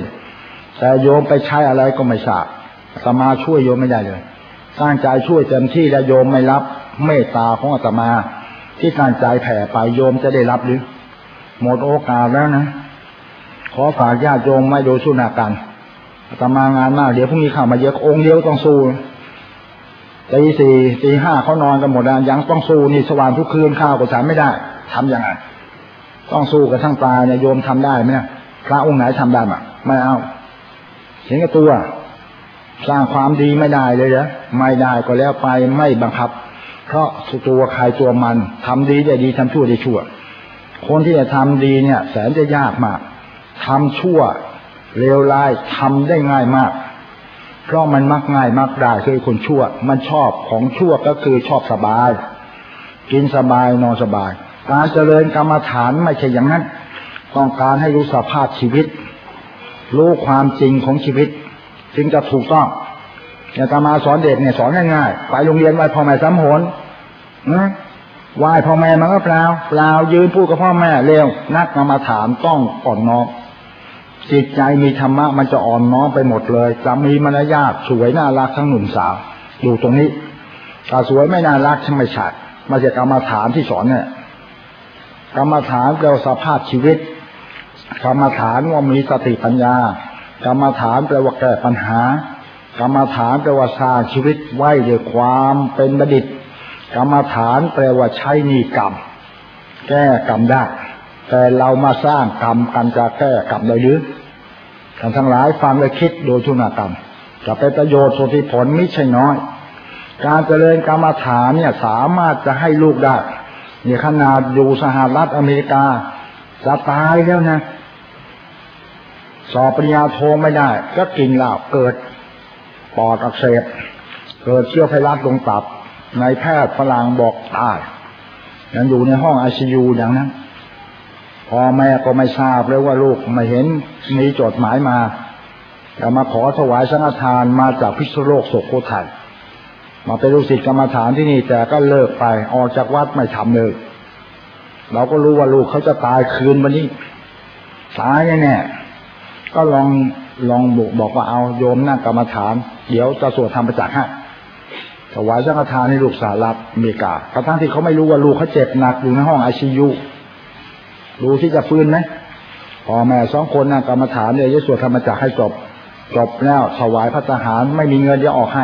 A: 100%แต่โยมไปใช้อะไรก็ไม่ทราบอาตมาช่วยโยมไม่ได้เลยตั้งใจช่วยเต็มที่แล้วโยมไม่รับเมตตาของอาตมาที่ตั้งใจแผ่ไปโยมจะได้รับหรือหมดโอกาสแล้วนะขอฝากญาติโยมไม่โดยสุนัขกันอาตมางานมากเดี๋ยวพรุ่งนี้เข้ามาเยอะองค์เดียวต้องสู้ตีสี่ตีห้าเขานอนกันหมดแล้วยังต้องสู้นี่สว่างทุกคืนข้าวก็ฉันไม่ได้ทำยังไงต้องสู้กันทั้งตายเนี่ยโยมทำได้ไหมพระองค์ไหนทำได้มั้ยไม่เอาเห็นกับตัวสร้างความดีไม่ได้เลยเหรอไม่ได้ก็แล้วไปไม่บังคับเพราะตัวใครตัวมันทำดีได้ดีทำชั่วได้ชั่วคนที่จะทำดีเนี่ยแสนจะยากมากทำชั่วเลวร้ายทำได้ง่ายมากเพราะมันมักง่ายมักได้คือคนชั่วมันชอบของชั่วก็คือชอบสบายกินสบายนอนสบายการเจริญกรรมฐานไม่ใช่อย่างนั้นต้องการให้รู้สภาพชีวิตรู้ความจริงของชีวิตจึงจะถูกต้องอาตมาสอนเด็กเนี่ยสอนง่ายๆไปโรงเรียนไหว้พ่อแม่3 หนไหว้พ่อแม่มันก็เปล่ายืนพูดกับพ่อแม่เร็วนักกรรมฐานต้องอ่อนน้อมจิตใจมีธรรมะมันจะอ่อนน้อมไปหมดเลยจะมีมารยาทสวยน่ารักทั้งหนุ่มสาวอยู่ตรงนี้ถ้าสวยไม่น่ารักใช่ไม่ใช่มาจากกรรมฐานที่สอนเนี่ยกรรมฐานแปลว่าสภาพชีวิตกรรมฐานว่ามีสติปัญญากรรมฐานแปลว่าแก้ปัญหากรรมฐานแปลว่าสร้างชีวิตไว้ด้วยความเป็นบัณฑิตกรรมฐานแปลว่าใช้นิกรรมแก้กรรมได้แต่เรามาสร้างกรรมกันจะแก้กรรมได้หรือท่านทั้งหลายฟังและคิดโดยทุนกรรมจะเป็นประโยชน์ส่วนที่ผลไม่ใช่น้อยการเจริญกรรมฐานเนี่ยสามารถจะให้ลูกได้เนี่ยขนาดอยู่สหรัฐอเมริกาจะตายแล้วนะสอบปริญญาโทไม่ได้ก็กินเหล้าเกิดปอดอักเสบเกิดเชื้อไวรัสลงตับนายแพทย์ฝรั่งบอกตายยังอยู่ในห้อง ICU อย่างนั้นพ่อแม่ก็ไม่ทราบเลยว่าลูกไม่เห็นมีจดหมายมาแต่มาขอถวายสังฆทานมาจากพิษณุโลกสุโขทัยมาเป็นลูกศิษย์กรรมฐานที่นี่แต่ก็เลิกไปออกจากวัดไม่ทำเลยเราก็รู้ว่าลูกเขาจะตายคืนวันนี้ตายแน่ๆก็ลองบอกว่าเอาโยมนั่งกรรมฐานเดี๋ยวจะสวดธรรมจักรให้ถวายสังฆทานให้ลูกสหรัฐอเมริกากระทั่งที่เขาไม่รู้ว่าลูกเขาเจ็บหนักอยู่ในห้อง ICU ดูที่จะฟื้นไหมพ่อแม่2 คนนั่งกรรมฐานเนี่ยจะสวดธรรมจักรให้จบแล้วถวายพระทหารไม่มีเงินจะออกให้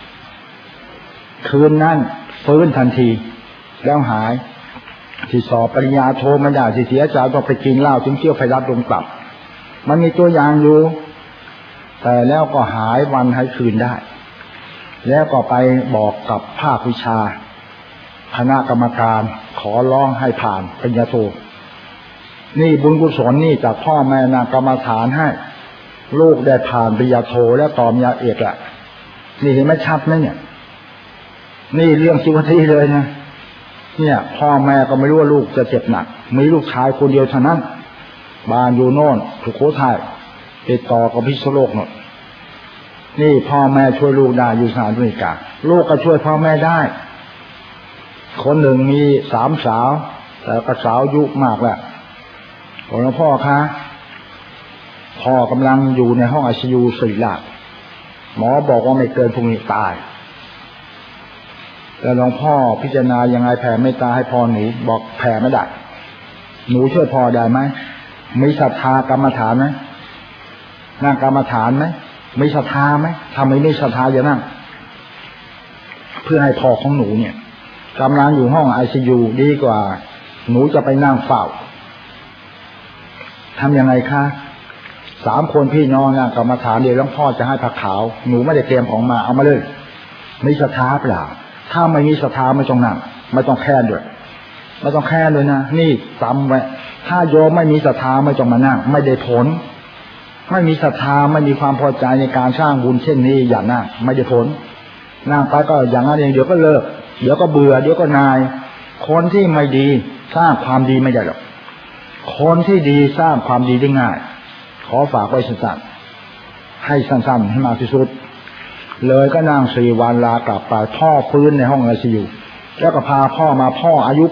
A: คืนนั้นฟื้นทันทีแล้วหายที่สอบปริญญาโทไม่ได้ที่เสียใจต้องไปกินเหล้าถึงเที่ยวไฟรัดลงตับมันมีตัวอย่างอยู่แต่แล้วก็หายวันหายคืนได้แล้วก็ไปบอกกับภาควิชาคณะกรรมการขอร้องให้ผ่านปริญญาโทนี่บุญกุศลนี่จากพ่อแม่นางกรรมฐานให้ลูกได้ผ่านปริญญาโทและต่อปริญญาเอกละนี่เห็นไหมชัดไหมเนี่ยนี่เรื่องชีวิตที่เลยนะเนี่ยพ่อแม่ก็ไม่รู้ว่าลูกจะเจ็บหนักมีลูกชายคนเดียวเท่านั้นบ้านอยู่โน่นสุโขทัยติดต่อกับพิษณุโลกโน่นนี่พ่อแม่ช่วยลูกได้อยู่สหรัฐอเมริกาลูกก็ช่วยพ่อแม่ได้คนหนึ่งมี3 สาวแต่ก็สาวยุมากแล้วบอกหลวงพ่อคะพ่อกำลังอยู่ในห้องICUศิริราชหมอบอกว่าไม่เกินพรุ่งนี้ตายแต่หลวงพ่อพิจารณายังไงแผ่เมตตาให้พ่อหนูบอกแผ่ไม่ได้หนูช่วยพ่อได้ไหมมีศรัทธากรรมฐานไหมนั่งกรรมฐานไหมมีศรัทธาไหมทำไมไม่ศรัทธาอย่างนั้นเพื่อให้พ่อของหนูเนี่ยกำลังอยู่ห้องICUดีกว่าหนูจะไปนั่งเฝ้าทำยังไงคะ3 คนพี่น้องนั่งกรรมฐานเดี๋ยวหลวงพ่อจะให้ผักขาวหนูไม่ได้เตรียมของมาเอามาเลยมีศรัทธาเปล่าถ้าไม่มีศรัทธาไม่ต้องนั่งไม่ต้องแค้นด้วยไม่ต้องแค้นเลยนะนี่จำไว้ถ้าโยมไม่มีศรัทธาไม่ต้องมานั่งไม่ได้ผลไม่มีศรัทธาไม่มีความพอใจในการสร้างบุญเช่นนี้อย่านั่งไม่ได้ผลนั่งไปก็อย่างนั้นเองเดี๋ยวก็เลิกเดี๋ยวก็เบื่อเดี๋ยวก็นายคนที่ไม่ดีสร้างความดีไม่ได้หรอกคนที่ดีสร้างความดีได้ง่ายขอฝากไว้สั้นๆให้สั้นๆให้มากที่สุดเลยก็นั่ง4 วันลากลับไปพ่อฟื้นในห้องICUแล้วก็พาพ่อมาพ่ออายุ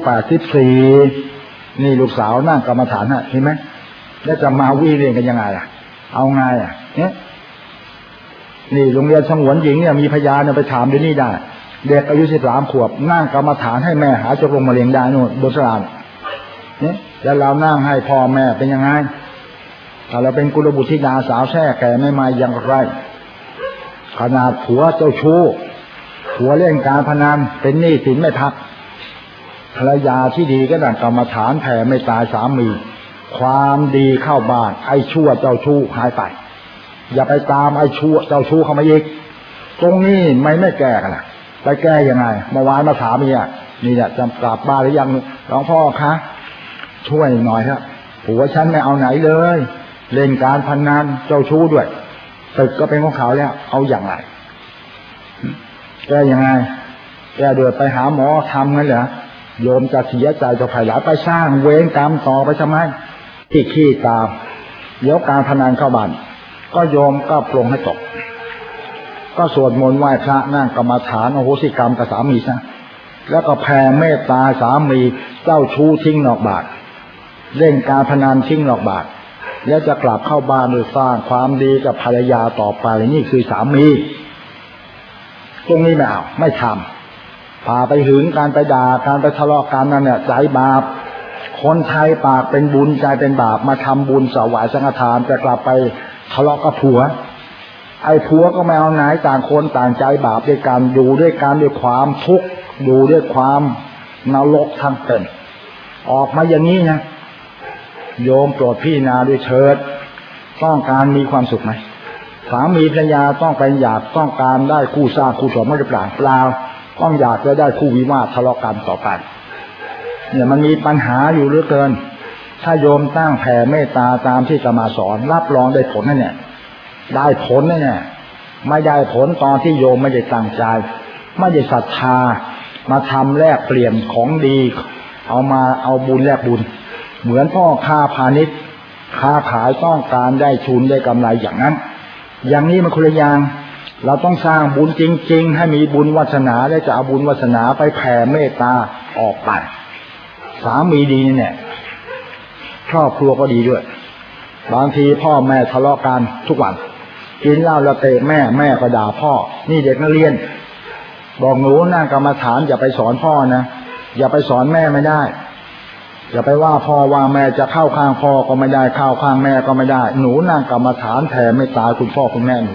A: 84นี่ลูกสาวนั่งกรรมฐานฮะเห็นไหมแล้วจะมาวิ่งเรียนกันยังไงอ่ะเอาไงอ่ะเนี่ยนี่โรงเรียนสงวนหญิงเนี่ยมีพยานไปถามเดี๋ยวนี้ได้เด็กอายุ13 ขวบนั่งกรรมฐานให้แม่หาจกลงมาเลี้ยงได้นู่นบนศาลเนี่ยแล้วเรานั่งให้พ่อแม่เป็นยังไงถ้าเราเป็นกุลบุตรธิดาสาวแท้แก่ไม่มาอย่างไรขนาดผัวเจ้าชู้ผัวเล่นการพนันเป็นหนี้สินไม่พักภรรยาที่ดีก็นั่งกรรมฐานแผ่ไม่ตายสามีความดีเข้าบ้านไอ้ชั่วเจ้าชู้หายไปอย่าไปตามไอ้ชั่วเจ้าชู้เข้ามาอีกตรงนี้ไม่แก้กันนะไปแก้ยังไงเมื่อวานมาถามเนี่ยนี่เนี่ยจะกลับบ้านหรือยังหลวงพ่อคะช่วยหน่อยครับผัวฉันไม่เอาไหนเลยเล่นการพนันเจ้าชู้ด้วยตึกก็เป็นของเขาแล้วเอาอย่างไรแก้ยังไงแก้เดือดไปหาหมอทำงั้นเหรอโยมจะเสียใจจะภายหลังไปสร้างเวรกรรมต่อไปทำไมที่ขี้ตามเดี๋ยวการพนันเข้าบ้านก็โยมก็ปลงให้ตกก็สวดมนต์ไหว้พระนั่งกรรมฐานอโหสิกรรมกับสามีซะแล้วก็แผ่เมตตาสามีเจ้าชู้ทิ้งนอกบ้านเล่นการพนันทิ้งนอกบ้านแล้วจะกลับเข้าบ้านโดยสร้างความดีกับภรรยาต่อไปนี่คือสามีตรงนี้ไม่เอาไม่ทำพาไปหึงการไปด่าการไปทะเลาะกันนั่นเนี่ยใจบาปคนไทยปากเป็นบุญใจเป็นบาปมาทำบุญถวายสังฆทานจะกลับไปทะเลาะกับผัวไอ้ผัวก็ไม่เอาไหนต่างคนต่างใจบาปด้วยกันอยู่ด้วยกันด้วยความทุกข์อยู่ด้วยความนรกทั้งเป็นออกมาอย่างนี้นะโยมโปรดพี่นาด้วยเถิดต้องการมีความสุขไหมสามีภรรยาต้องไปอยากต้องการได้คู่สร้างคู่สมหรือเปล่าเปล่าต้องอยากจะได้คู่วิวาททะเลาะกันต่อไปเนี่ยมันมีปัญหาอยู่เหลือเกินถ้าโยมตั้งแผ่เมตตาตามที่จะมาสอนรับรองได้ผลนั่นเนี่ยได้ผลนั่นเนี่ยไม่ได้ผลตอนที่โยมไม่ได้ตั้งใจไม่ได้ศรัทธามาทำแลกเปลี่ยนของดีเอาบุญแลกบุญเหมือนพ่อค้าพาณิชย์ค้าขายต้องการได้ทุนได้กำไรอย่างนั้นอย่างนี้มันคนละอย่างเราต้องสร้างบุญจริงๆให้มีบุญวาสนาและจะเอาบุญวาสนาไปแผ่เมตตาออกไปสามีดีเนี่ยครอบครัวก็ดีด้วยบางทีพ่อแม่ทะเลาะกันทุกวันกินเหล้าแล้วเตะแม่ก็ด่าพ่อนี่เด็กนักเรียนบอกหนูนั่งกรรมฐานอย่าไปสอนพ่อนะอย่าไปสอนแม่ไม่ได้อย่าไปว่าพ่อว่าแม่จะเข้าข้างพ่อก็ไม่ได้เข้าข้างแม่ก็ไม่ได้หนูนั่งกรรมฐานแผ่เมตตาคุณพ่อคุณแม่หนู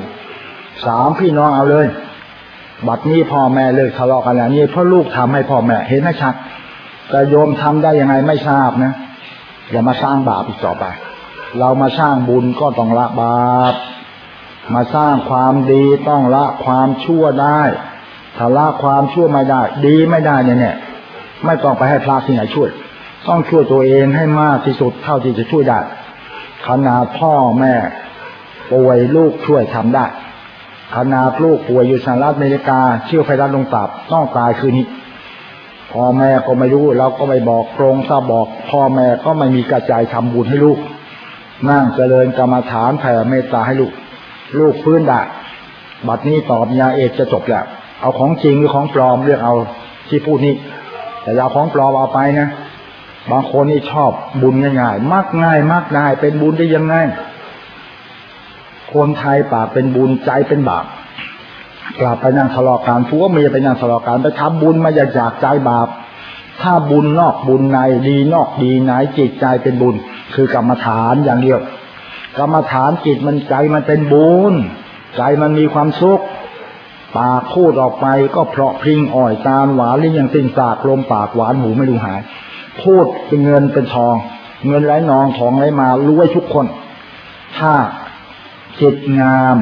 A: 3 พี่น้องเอาเลยบัดนี้พ่อแม่เลิกทะเลาะกันแล้วนี่เพราะลูกทำให้พ่อแม่เห็นนะชัดแต่โยมทำได้ยังไงไม่ทราบนะอย่ามาสร้างบาปอีกต่อไปเรามาสร้างบุญก็ต้องละบาปมาสร้างความดีต้องละความชั่วได้ถ้าละความชั่วไม่ได้ดีไม่ได้เนี่ยไม่ต้องไปให้พระที่ไหนช่วยต้องช่วยตัวเองให้มากที่สุดเท่าที่จะช่วยได้ขนาดพ่อแม่ป่วยลูกช่วยทำได้ขนาดลูกป่วยอยู่สหรัฐอเมริกาเชื้อไวรัสลงตับต้องตายคืนนี้พ่อแม่ก็ไม่รู้เราก็ไม่บอกตรงถ้าบอกพ่อแม่ก็ไม่มีกระจายทำบุญให้ลูกนั่งเจริญกรรมฐานแผ่เมตตาให้ลูกฟื้นได้บัดนี้ตอบยาเอกจะจบแล้วเอาของจริงหรือของปลอมเลือกเอาที่พูดนี้แต่อย่าของปลอมเอาไปนะบางคนนี่ชอบบุญง่ายๆมักง่ายมักได้เป็นบุญได้ยังไงคนไทยปากเป็นบุญใจเป็นบาปกลับไปนั่งทะเลาะกันผัวเมียไปนั่งทะเลาะกันไปทำบุญมาจากใจบาปถ้าบุญนอกบุญในดีนอกดีในจิตใจเป็นบุญคือกรรมฐานอย่างเดียวกรรมฐานจิตมันใจมันเป็นบุญใจมันมีความสุขปากพูดออกไปก็เพราะพริ้งอ่อยตาหวานลิ้นยังติ่งสากลมปากหวานหูไม่รู้หายพูดเป็นเงินเป็นทองเงินไหลนองทองไหลมารวยทุกคนถ้าจิตงาม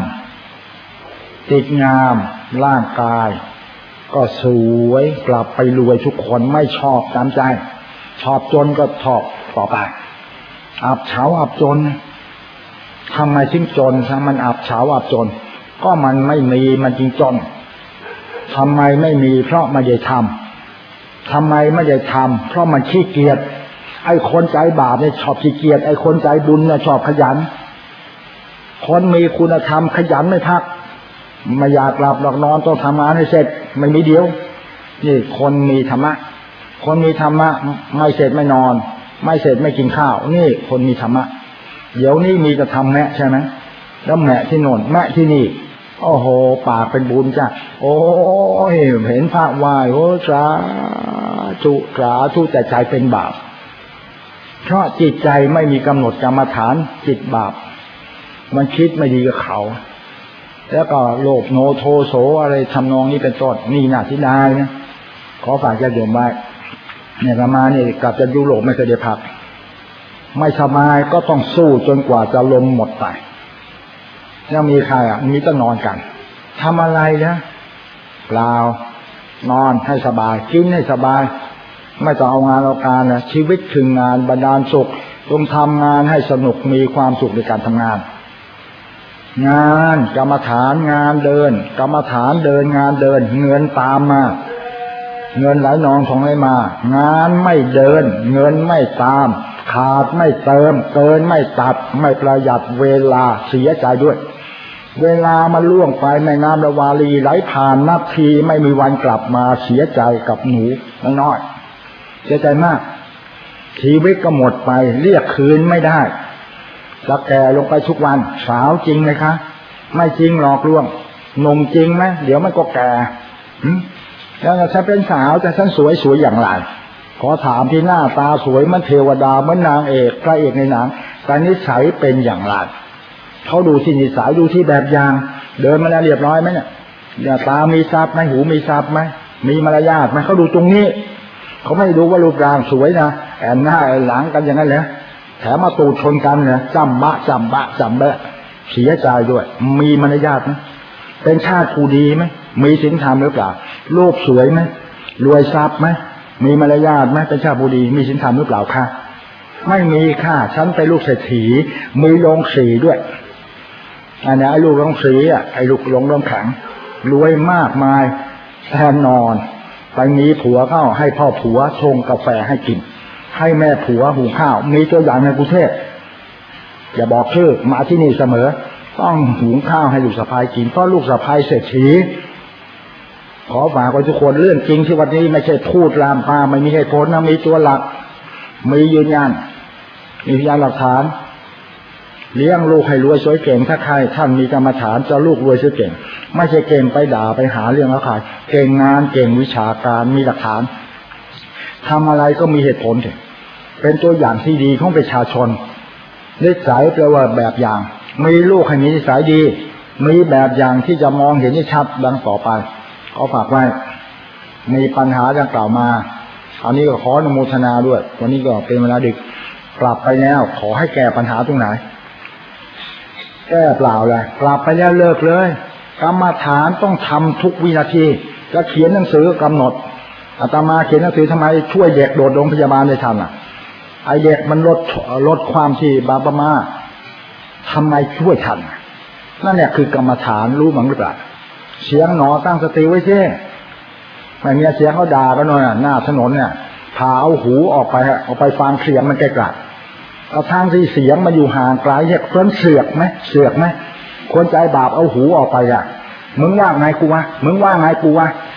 A: ร่างกายก็สวยกลับไปรวยทุกคนไม่ชอบตามใจชอบจนก็ชอบต่อไปอับเฉาอับจนทำไมจึงจนถ้ามันอับเฉาอับจนก็มันไม่มีมันจึงจนทำไมไม่มีเพราะไม่ได้ทำทำไมไม่ได้ทำเพราะมันขี้เกียจไอ้คนใจบาปเนี่ยชอบขี้เกียจไอ้คนใจบุญเนี่ยชอบขยันคนมีคุณธรรมขยันไม่พักไม่อยากหลับหลับนอนต้องทำงานให้เสร็จไม่มีเดียวนี่คนมีธรรมะคนมีธรรมะไม่เสร็จไม่นอนไม่เสร็จไม่กินข้าวนี่คนมีธรรมะเดี๋ยวนี้มีจะทำแมะใช่ไหมแล้วแมะที่โน่นแมะที่นี่โอ้โหปากเป็นบุญจ้ะโอ้ยเห็นพระไหว้โอ้สาธุแต่ใจเป็นบาปเพราะจิตใจไม่มีกำหนดกรรมฐานจิตบาปมันคิดไม่ดีกับเขาแล้วก็โลภโนโทโสอะไรทำนองนี้เป็นต้นนี่น่าที่ได้นะขอฝากญาติโยมไว้เนี่ยประมาณนี้กลับจากยุโรปไม่เคยได้พักไม่สบายก็ต้องสู้จนกว่าจะลมหมดไปแล้วมีใครมีต้องนอนกันทำอะไรนะเปล่านอนให้สบายกินให้สบายไม่ต้องเอางานเอาการนะชีวิตคืองานบันดาลสุขจงทำงานให้สนุกมีความสุขในการทำงานงานกรรมฐานงานเดินกรรมฐานเดินงานเดินเงินตามมาเงินไหลนองของไหลมางานไม่เดินเงินไม่ตามขาดไม่เติมเกินไม่ตัดไม่ประหยัดเวลาเสียใจด้วยเวลามันล่วงไปแม่น้ำละวาลีไหลผ่านนาทีไม่มีวันกลับมาเสียใจกับหนูน้อยเสียใจมากชีวิตก็หมดไปเรียกคืนไม่ได้จะแก่ลงไปทุกวันสาวจริงไหมคะไม่จริงหลอกลวงหนุ่มจริงไหมเดี๋ยวมันก็แก่แล้วฉันเป็นสาวแต่ฉันสวยอย่างไรขอถามที่หน้าตาสวยมันเทวดาเหมือนนางเอกพระเอกในหนังแต่นิสัยเป็นอย่างไรเขาดูที่นิสัยดูที่แบบอย่างเดินมาแล้วเรียบร้อยไหมเนี่ยตามีทรัพย์ไหมหูมีทรัพย์ไหมมีมารยาทไหมเขาดูตรงนี้เขาไม่ดูว่ารูปร่างสวยนะแอนหน้าหลังกันอย่างนั้นเลยแถมมาตูดชนกันเนี่ยจำบะเสียใจด้วยมีมารยาทไหมเป็นชาติผู้ดีไหมมีศีลธรรมหรือเปล่ารูปสวยไหมรวยทรัพย์ไหมมีมารยาทไหมเป็นชาติผู้ดีมีศีลธรรมหรือเปล่าค่ะไม่มีค่ะฉันเป็นลูกเศรษฐีมีโรงสีด้วยอันนี้ไอ้ลูกโรงสีไอ้ลูกโรงแข็งรวยมากมายแทนนอนไปมีผัวเข้าให้พ่อผัวชงกาแฟให้กินให้แม่ผัวหุงข้าวมีตัวอย่างในกรุงเทพอย่าบอกชื่อมาที่นี่เสมอต้องหุงข้าวให้ลูกสะใภ้กินเพราะลูกสะใภ้เศรษฐีขอฝากไว้ทุกคนเรื่องจริงที่วันนี้ไม่ใช่พูดลามปามไม่มีเหตุผลนะมีตัวหลักมียืนยันมีพยานหลักฐานเลี้ยงลูกให้รวยสวยเก่งถ้าใครท่านมีกรรมฐานจะลูกรวยสวยเก่งไม่ใช่เก่งไปด่าไปหาเรื่องแล้วใครเก่งงานเก่งวิชาการมีหลักฐานทำอะไรก็มีเหตุผลเป็นตัวอย่างที่ดีของประชาชนนิสัยแปลว่าแบบอย่างมีลูกให้มีนิสัยดีมีแบบอย่างที่จะมองเห็นชัดดังต่อไปขอฝากไว้มีปัญหาดังกล่าวมาอันนี้ก็ขออนุโมทนาด้วยวันนี้ก็เป็นเวลาดึกกลับไปแล้วขอให้แก้ปัญหาตรงไหนแก้เปล่าเลยกลับไปแล้วเลิกเลยกรรมฐานต้องทำทุกวินาทีจะเขียนหนังสือกำหนดอาตมาเขียนหนังสือทำไมช่วยเด็กโดดโรงพยาบาลได้ทันไอเด็กมันลดความที่บาปมาทำไมช่วยทันนั่นแหละคือกรรมฐานรู้มั้งหรือเปล่าเสียงหนอตั้งสติไว้เช่ไม่มีเสียงเขาด่ากันหน่อยหน้าถนนเนี่ยพาเอาหูออกไปฟังเสียงมันไกลๆเอาทางที่เสียงมันอยู่ห่างไกลเนี่ยควรเสือกไหมควรใจบาปเอาหูออกไปมึงว่าไงกูวะมึงว่าไงกูวะ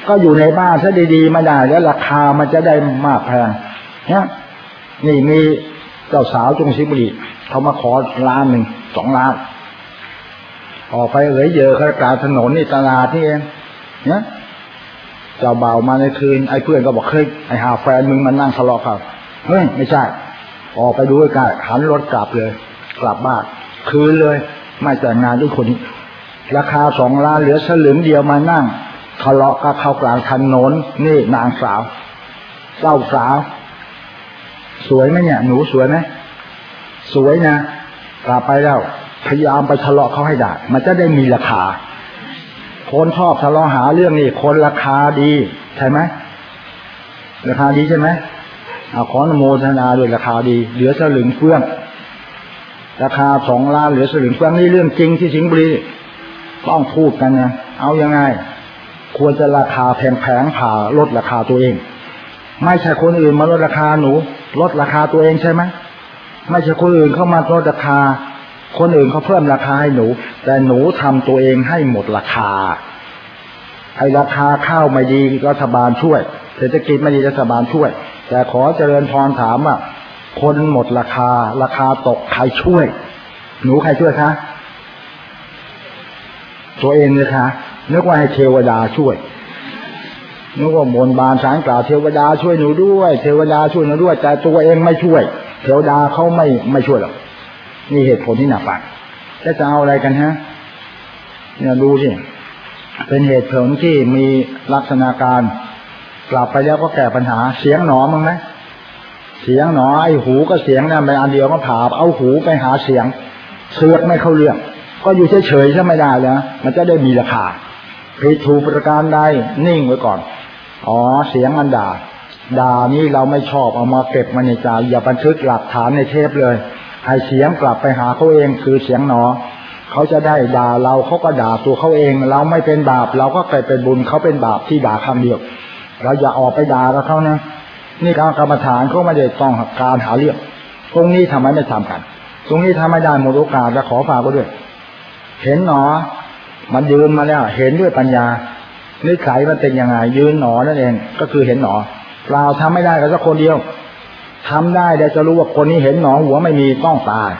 A: ก็อยู่ในบ้านซะดีๆไม่ได้แล้วราคามันจะได้มากแพงเนี่ยนี่มีเจ้าสาวจงศิบุรีเขามาขอ1-2 ล้านออกไปเยอะข้ากลางถนนนี่ตลาดนี่เองเนี่ยเจ้าบ่าวมาในคืนไอ้เพื่อนก็บอกเฮ้ยไอ้หาแฟนมึงมันนั่งทะเลาะกันเฮ้ยไม่ใช่ออกไปดูใกล้หันรถกลับเลยกลับบ้านคืนเลยไม่แต่งงานด้วยคนนี้ราคา2 ล้านเหลือสลึงเดียวมานั่งทะเลาะกับเข้ากลางถนนนี่นางสาวเจ้าสาวสวยไหมเนี่ยหนูสวยไหมสวยนะกลับไปแล้วพยายามไปทะเลาะเขาให้ได้มันจะได้มีราคาคนชอบทะเลาะหาเรื่องนี่คนราคาดีใช่ไหมราคาดีใช่ไหมขออนุโมทนาด้วยราคาดีเหลือสลึงเฟื่องราคา2 ล้านเหลือสลึงเฟื่องนี่เรื่องจริงที่สิงห์บุรีต้องพูดกันนะเอายังไงควรจะราคาแพงๆผ่าลดราคาตัวเองไม่ใช่คนอื่นมาลดราคาหนูลดราคาตัวเองใช่ไหมไม่ใช่คนอื่นเข้ามาลดราคาคนอื่นเขาเพิ่มราคาให้หนูแต่หนูทำตัวเองให้หมดราคาไอ้ราคาข้าวไม่ดีรัฐบาลช่วยเศรษฐกิจไม่ดีรัฐบาลช่วยแต่ขอเจริญพรถามว่าคนหมดราคาตกใครช่วยหนูใครช่วยคะตัวเองเลยคะนึกว่าให้เทวดาช่วยนึกว่าบนบานสารกล่าวเทวดาช่วยหนูด้วยเทวดาช่วยหนูด้วยแต่ตัวเองไม่ช่วยเทวดาเขาไม่ช่วยหรอกนี่เหตุผลที่หนักไปจะเอาอะไรกันฮะเนี่ยดูสิเป็นเหตุผลที่มีลักษณะการกลับไปแล้วก็แก้ปัญหาเสียงหนอมั้งไหมเสียงหนอไอ้หูก็เสียงนั่นเป็นอันเดียวก็ผ่าเอาหูไปหาเสียงเสือกไม่เข้าเรื่องก็อยู่เฉยๆใช่ไม่ได้แล้วมันจะได้มีราคาผิดถูกประการใดนิ่งไว้ก่อนเสียงมันด่านี้เราไม่ชอบเอามาเก็บมาในใจอย่าบันทึกหลักฐานในเทปเลยให้เสียงกลับไปหาเขาเองคือเสียงหนอเขาจะได้ด่าเราเขาก็ด่าตัวเขาเองเราไม่เป็นบาปเราก็กลายเป็นบุญเขาเป็นบาปที่ด่าคำเดียวเราอย่าออกไปด่าเขานะนี่การกรรมฐานเขาไม่ได้ต้องการหาเรื่องตรงนี้ทำไมไม่ทำกันตรงนี้ทำไม่ได้หมดโอกาสและขอฝากไว้ด้วยเห็นหนอมันยืนมาแล้วเห็นด้วยปัญญานิสัยมันเป็นยังไงยืนหนอนั่นเองก็คือเห็นหนอเราทำไม่ได้ก็สักคนเดียวทำได้แต่จะรู้ว่าคนนี้เห็นหนอหัวไม่มีต้องตาย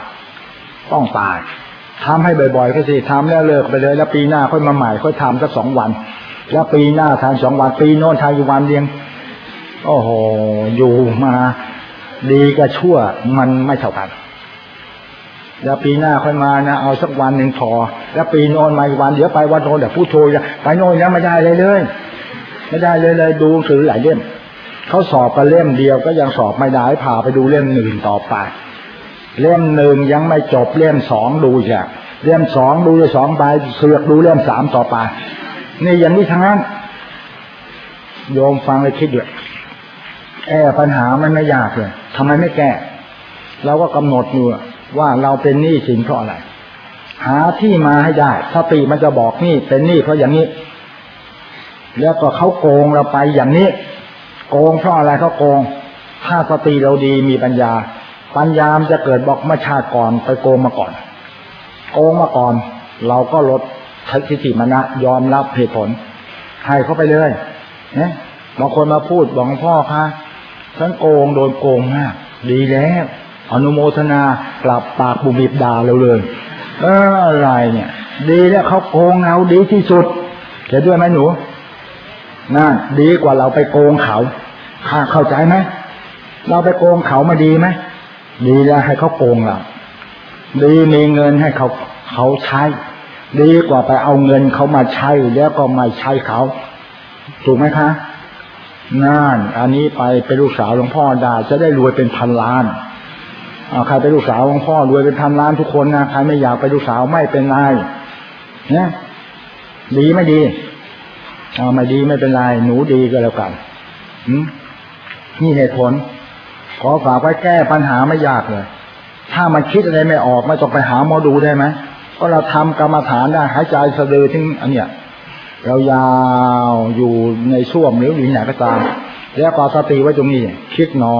A: ทำให้บ่อยๆก็สิทำแล้วเลิกไปเลยแล้วปีหน้าค่อยมาใหม่ค่อยทำสัก2 วันแล้วปีหน้าทำ2 วันปีโน้นทำอยู่วันเดียวโอ้โหอยู่มาดีกับชั่วมันไม่เท่ากันแล้วปีหน้าค่อยมานะเอาสักวันหนึ่งพอแล้วปีโน้นมาอีกวันเดี๋ยวไปวันโน้นเดี๋ยวพูดโทรไปโน้นแล้วไม่ได้เลยไม่ได้เลยดูหนังสือหลายเล่มเขาสอบกันเล่มเดียวก็ยังสอบไม่ได้พาไปดูเล่ม1ต่อไปเล่ม1ยังไม่จบเล่ม2ดูจ้ะเล่ม2ดูได้2ใบเสือกดูเล่ม3ต่อไปนี่อย่างนี้ทั้งนั้นโยมฟังเลยคิดด้วยปัญหามันไม่ยากเลยทำไมไม่แก้เราก็กำหนดอยู่ว่าเราเป็นหนี้สินเพราะอะไรหาที่มาให้ได้สติมันจะบอกนี่เป็นหนี้เพราะอย่างนี้แล้วก็เขาโกงเราไปอย่างนี้โกงเพราะอะไรเขาโกงถ้าสติเราดีมีปัญญามันจะเกิดบอกมาชาติก่อนไปโกงมาก่อนเราก็ลดทิฏฐิมานะยอมรับเหตุผลให้เขาไปเลยเนี่ยบางคนมาพูดบอกพ่อคะฉันโกงโดนโกงมากดีแล้วอนุโมทนากลับปากบุบิบด่าเราเลยอะไรเนี่ยดีแล้วเขาโกงเราดีที่สุดเห็นด้วยไหมหนูนั่นดีกว่าเราไปโกงเขาเข้าใจไหมเราไปโกงเขามาดีไหมดีแล้วให้เขาโกงเราดีมีเงินให้เขาใช้ดีกว่าไปเอาเงินเขามาใช้แล้วก็ไม่ใช้เขาถูกไหมคะนั่นอันนี้ไปเป็นลูกสาวหลวงพ่อได้จะได้รวยเป็น1,000 ล้านใครเป็นลูกสาวหลวงพ่อรวยเป็น1,000 ล้านทุกคนนะใครไม่อยากเป็นลูกสาวไม่เป็นไรเนี่ยดีไม่ดีไม่ดีไม่เป็นไรหนูดีก็แล้วกันนี่เหตุผลขอฝากไว้แก้ปัญหาไม่ยากเลยถ้ามันคิดอะไรไม่ออกไม่ต้องไปหาหมอดูได้ไหมก็เราทำกรรมฐานได้หายใจสะดือถึงอันเนี้ยเรายาวอยู่ในช่วงหรือไหนก็ตามแล้วก็สติไว้ตรงนี้คิดหนอ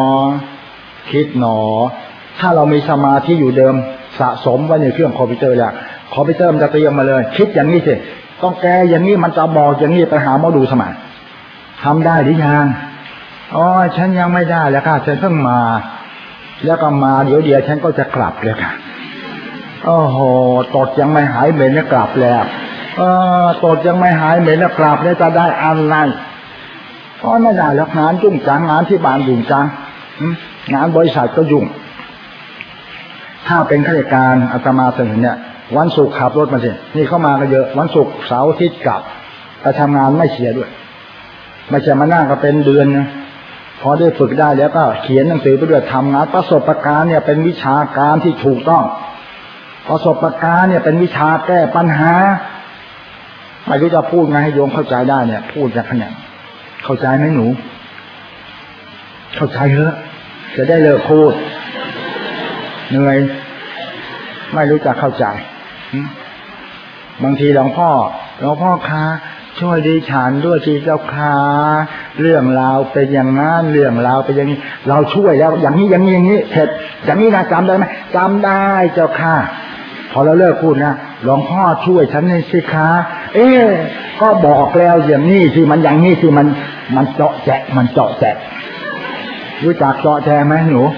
A: ถ้าเรามีสมาธิอยู่เดิมสะสมไว้ในเครื่องคอมพิวเตอร์แล้วคอมพิวเตอร์มันจะเตรียมมาเลยคิดอย่างนี้สิต้องแก้อย่างนี้มันจะบอกอย่างนี้ไปหาหมอดูสมัยทำได้หรือยังอ๋อฉันยังไม่ได้แล้วค่ะฉันเพิ่งมาแล้วก็มาเดี๋ยวฉันก็จะกลับเลยค่ะโอ้โหตดยังไม่หายเหม็นแล้วกลับแล้วตดยังไม่หายเหม็นแล้วกลับแล้วจะได้อะไรก็ไม่ได้แล้วงานยุ่งจังงานที่บ้านยุ่งจังงานบริษัทก็ยุ่งถ้าเป็นข้าราชการอาตมาเสนอเนี่ยวันศุกร์ขับรถมาสินี่เข้ามาก็เยอะวันศุกร์เสาร์อาทิตย์กลับไปทำงานไม่เสียด้วยไม่ใช่มานั่งก็เป็นเดือนนะพอได้ฝึกได้แล้วก็เขียนหนังสือไปด้วยทำงานประสบการณ์เนี่ยเป็นวิชาการที่ถูกต้องประสบการณ์เนี่ยเป็นวิชาแก้ปัญหาไม่รู้จะพูดไงให้โยมเข้าใจได้เนี่ยพูดจากขนาดเข้าใจไหมหนูเข้าใจเถอะจะได้เลิกพูดเหนื่อยไม่รู้จักเข้าใจบางทีหลวงพ่อคะช่วยดิฉันด้วยทีเจ้าค่ะเรื่องราวเป็นอย่างนั้นเรื่องราวเป็นอย่างนี้เราช่วยแล้วอย่างนี้เสร็จอย่างนี้นะจำได้ไหมจำได้เจ้าค่ะพอเราเลิกพูดนะหลวงพ่อช่วยฉันหน่อยสิคะก็บอกแล้วอย่างนี้ที่มันอย่างนี้ที่มันเจาะแจ๊ะรู้จักเจาะแจ๊ะไหมหนู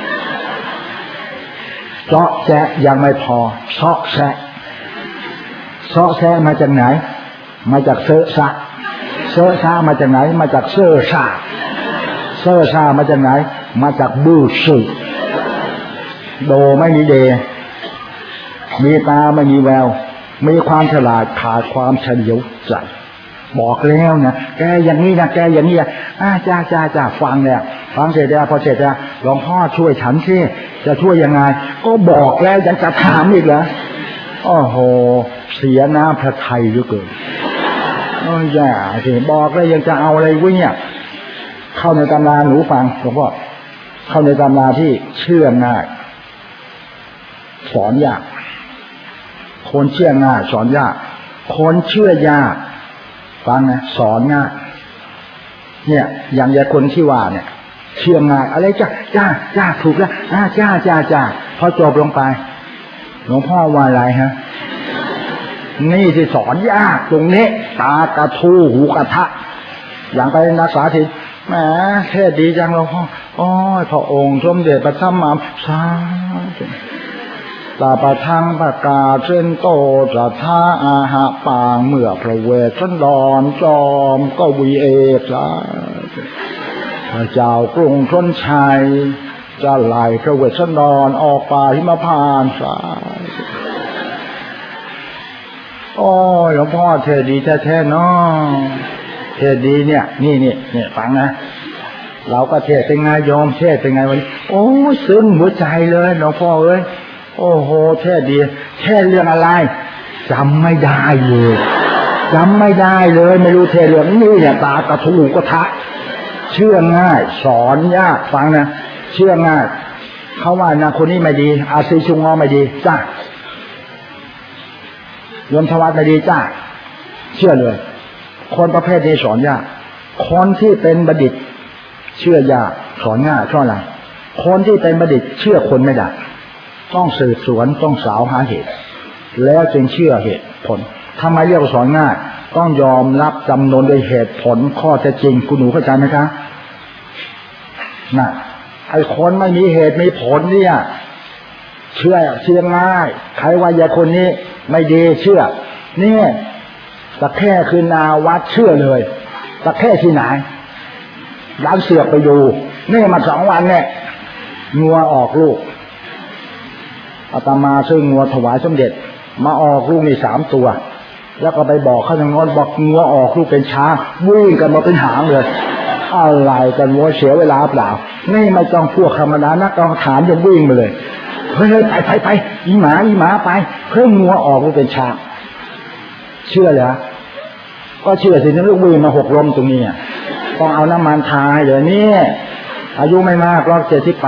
A: เจาะแจ๊ะยังไม่พอเซาะแซะมาจากไหนมาจากเซอะซะมาจากไหนมาจากเซอซามาจากไหนมาจากบูสึโดไม่มีเดมีตาไม่มีแววมีความฉลาดขาดความเฉลียวใจบอกแล้วนะแกอย่างนี้นะแกอย่างนี้จ้าฟังแล้วฟังเสร็จแล้วพอเสร็จแล้วหลวงพ่อช่วยฉันสิจะช่วยยังไงก็บอกแล้วยังจะถามอีกเหรอโอ้โหเสียน้ำพระทัยเหลือเกินอย่าสิบอกแล้วยังจะเอาอะไรวะเนี่ยเข้าในตำราหนูฟังหลวงพ่อเข้าในตำราที่เชื่อง่ายสอนยากคนเชื่อง่ายสอนยากคนเชื่อยากฟังนะสอนง่ายเนี่ยอย่างคนที่ว่าเนี่ยเชื่อง่ายอะไรจ้าถูกแล้วจ้าพอจบลงไปหลวงพ่อว่าอะไรฮะนี่ที่สอนยากตรงนี้ตากระทูหูกระทะอย่างไปนักสาธิตแหมเทศดีจังหลวงพ่อโอ้ยพระองค์สมเด็จพระสัมมาสัมพุทธเจ้าตาปะทังปะกาเส้นโตจะท่าอาหะปางเมื่อพระเวทสันดรจอมก็วีเอกละพระเจ้ากรุงธนชัยจะไล่พระเวทสันดรออกป่าหิมพานต์โอ้หลวงพ่อเทศดีแท้ๆเนาะเทศดีเนี่ยนี่ฟังนะเราก็เทศเป็นไงโยมเทศเป็นไงวันนี้โอ้ซึ้งหัวใจเลยหลวงพ่อเอ้ยโอ้โหเทศดีเทศเรื่องอะไรจำไม่ได้เลยไม่รู้เทศเรื่องนี้เนี่ยตากระทูกระทะเชื่อง่ายสอนยากฟังนะเชื่อง่ายเขาว่านะคนนี้ไม่ดีอาซีชุงงอไม่ดีจ้าโยมทวัตไม่ดีจ้าเชื่อเลยคนประเภทนี้สอนยากคนที่เป็นบัณฑิตเชื่อยากสอนง่ายเพราะอะไรคนที่เป็นบัณฑิตเชื่อคนไม่ได้ต้องสืบสวนต้องสาวหาเหตุแล้วจึงเชื่อเหตุผลทำไมเรียกว่าสอนง่ายต้องยอมรับจำนวนโดยเหตุผลข้อเท็จจริงคุณหนูเข้าใจไหมคะน่ะไอ้คนไม่มีเหตุมีผลเนี่ยเชื่อง่ายใครว่ายาคนนี้ไม่ดีเชื่อนี่ตะแค่คือนาวัดเชื่อเลยตะแค่ที่ไหนร้านเสือกไปดูนี่มา2 วันเนี่ยงัวออกลูกอาตมาซื้องัวถวายสมเด็จมาออกลูกนี่3 ตัวแล้วก็ไปบอกเขาทางโน้นบอกงัวออกลูกเป็นช้างวิ่งกันมาเป็นหางเลยอะไรกันวัวเสียเวลาเปล่านี่ไม่ต้องพวกธรรมดานักกองฐานจะวิ่งมาเลยเฮ้ยไปอีหมาไปเพิ่งงัวออกลูกเป็นช้างเชื่อเหรอก็เชื่อสินี่ลูกวิ่งมา6 ลมตรงนี้ต้องเอาน้ำมันทาเดี๋ยวนี้อายุไม่มากรอบ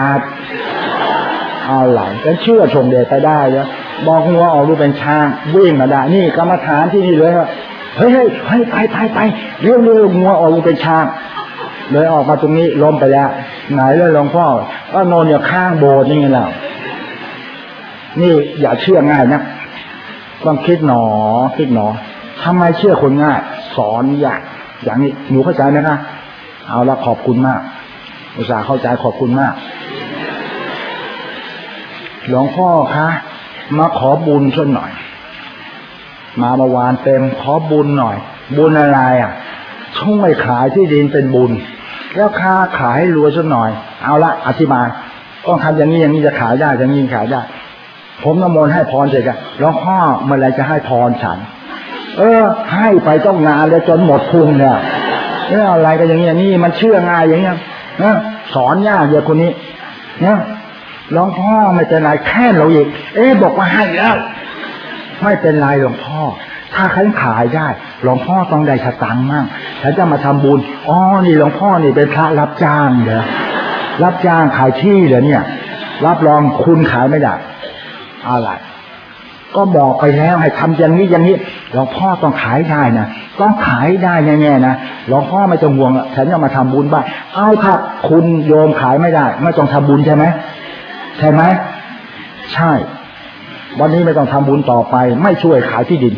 A: 78อะไรกันเชื่อชมเดชไปได้เนาะบอกงัวออกลูกเป็นช้างวิ่งมาได้นี่กรรมฐานที่นี่เลยว่าเฮ้ยไปเร็วงัวออกลูกเป็นช้างเลยออกมาตรงนี้ล้มไปแล้วไหนเลยหลวงพ่อก็นอนอยู่ข้างโบสถ์นี่ไงล่ะนี่อย่าเชื่อง่ายนะต้องคิดหนอทำไมเชื่อคนง่ายสอนยากอย่างนี้หนูเข้าใจไหมคะเอาละขอบคุณมากอุตส่าห์เข้าใจขอบคุณมากหลวงพ่อคะมาขอบุญสักหน่อยมาเมื่อวานเต็มขอบุญหน่อยบุญอะไรช่วยขายที่ดินเป็นบุญแล้วค้าขายให้รวยสักหน่อยเอาละอธิบายต้องทำอย่างนี้อย่างนี้จะขายได้อย่างนี้ขายได้ผมน้ำมนต์ให้พรเสร็จกันหลวงพ่อเมื่อไรจะให้พรฉันให้ไปต้องงานแล้วจนหมดพุงเนี่ยอะไรกันอย่างนี้นี่มันเชื่อง่ายอย่างเงี้ยนะสอนยากเยอะคนนี้นะหลวงพ่อไม่เป็นไรแค่เราอีกบอกว่าให้แล้วไม่เป็นไรหลวงพ่อถ้าฉันขายได้หลวงพ่อต้องได้สตังค์มั่งฉันจะมาทำบุญนี่หลวงพ่อนี่เป็นพระรับจ้างเหรอรับจ้างขายที่เหรอเนี่ยรับรองคุณขายไม่ได้อะไรก็บอกไปแล้วให้ทำอย่างนี้อย่างนี้หลวงพ่อต้องขายได้นะต้องขายได้แน่ๆนะหลวงพ่อไม่ต้องห่วงฉันจะมาทำบุญบ้างเอาถ้าคุณโยมขายไม่ได้ไม่ต้องทำบุญใช่ไหมใช่ไหมใช่วันนี้ไม่ต้องทำบุญต่อไปไม่ช่วยขายที่ดิน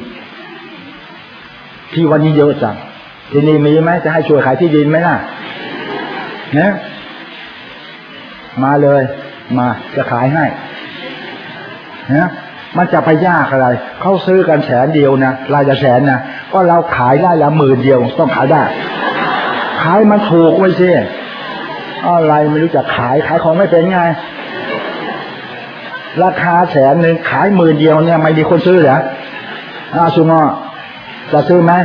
A: ที่วันนี้เยอะจังที่นี่มีไหมจะให้ช่วยขายที่ดินไหมล่ะเนี่ยมาเลยมาจะขายให้นะมันจะไปยากอะไรเขาซื้อกันแสนเดียวนะรายละแสนนะก็เราขายได้ละ10,000เดียวต้องขายได้ขายมันถูกไว้สิอะไรไม่รู้จะขายของไม่เป็นไงราคาแสนหนึ่งขาย10,000เดียวเนี่ยไม่มีคนซื้อเหรอสุงจะซื้อไหม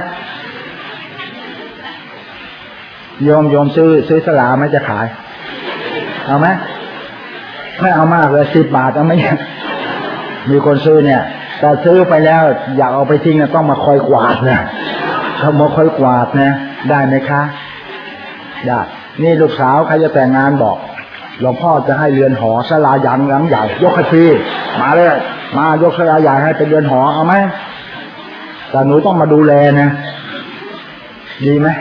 A: โยมซื้อสลาไหมจะขายเอาไหมไม่เอามากเลย10 บาทเอาไหมมีคนซื้อเนี่ยแต่ซื้อไปแล้วอยากเอาไปทิ้งต้องมาคอยกวาดนะเขามาคอยกวาดนะได้ไหมคะได้นี่ลูกสาวใครจะแต่งงานบอกหลวงพ่อจะให้เรือนหอศาลาหลังใหญ่ยกให้ฟรีมาเลยมายกศาลาใหญ่ให้เป็นเรือนหอเอาไหมแต่หนูต้องมาดูแลนะดีไหม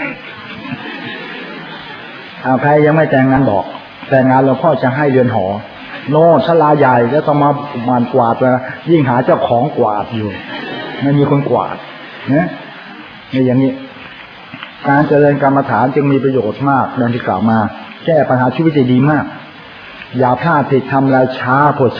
A: ใครยังไม่แต่งงานบอกแต่งงานหลวงพ่อจะให้เรือนหอโน่ศาลาใหญ่แล้วต้องมามันกวาดนะยิ่งหาเจ้าของกวาดอยู่ไม่มีคนกวาดนะนี่อย่างนี้การเจริญกรรมฐานจึงมีประโยชน์มากดังที่กล่าวมาแก้ปัญหาชีวิตได้ดีมากอย่าพลาดผิดทำอะไรช้าพอ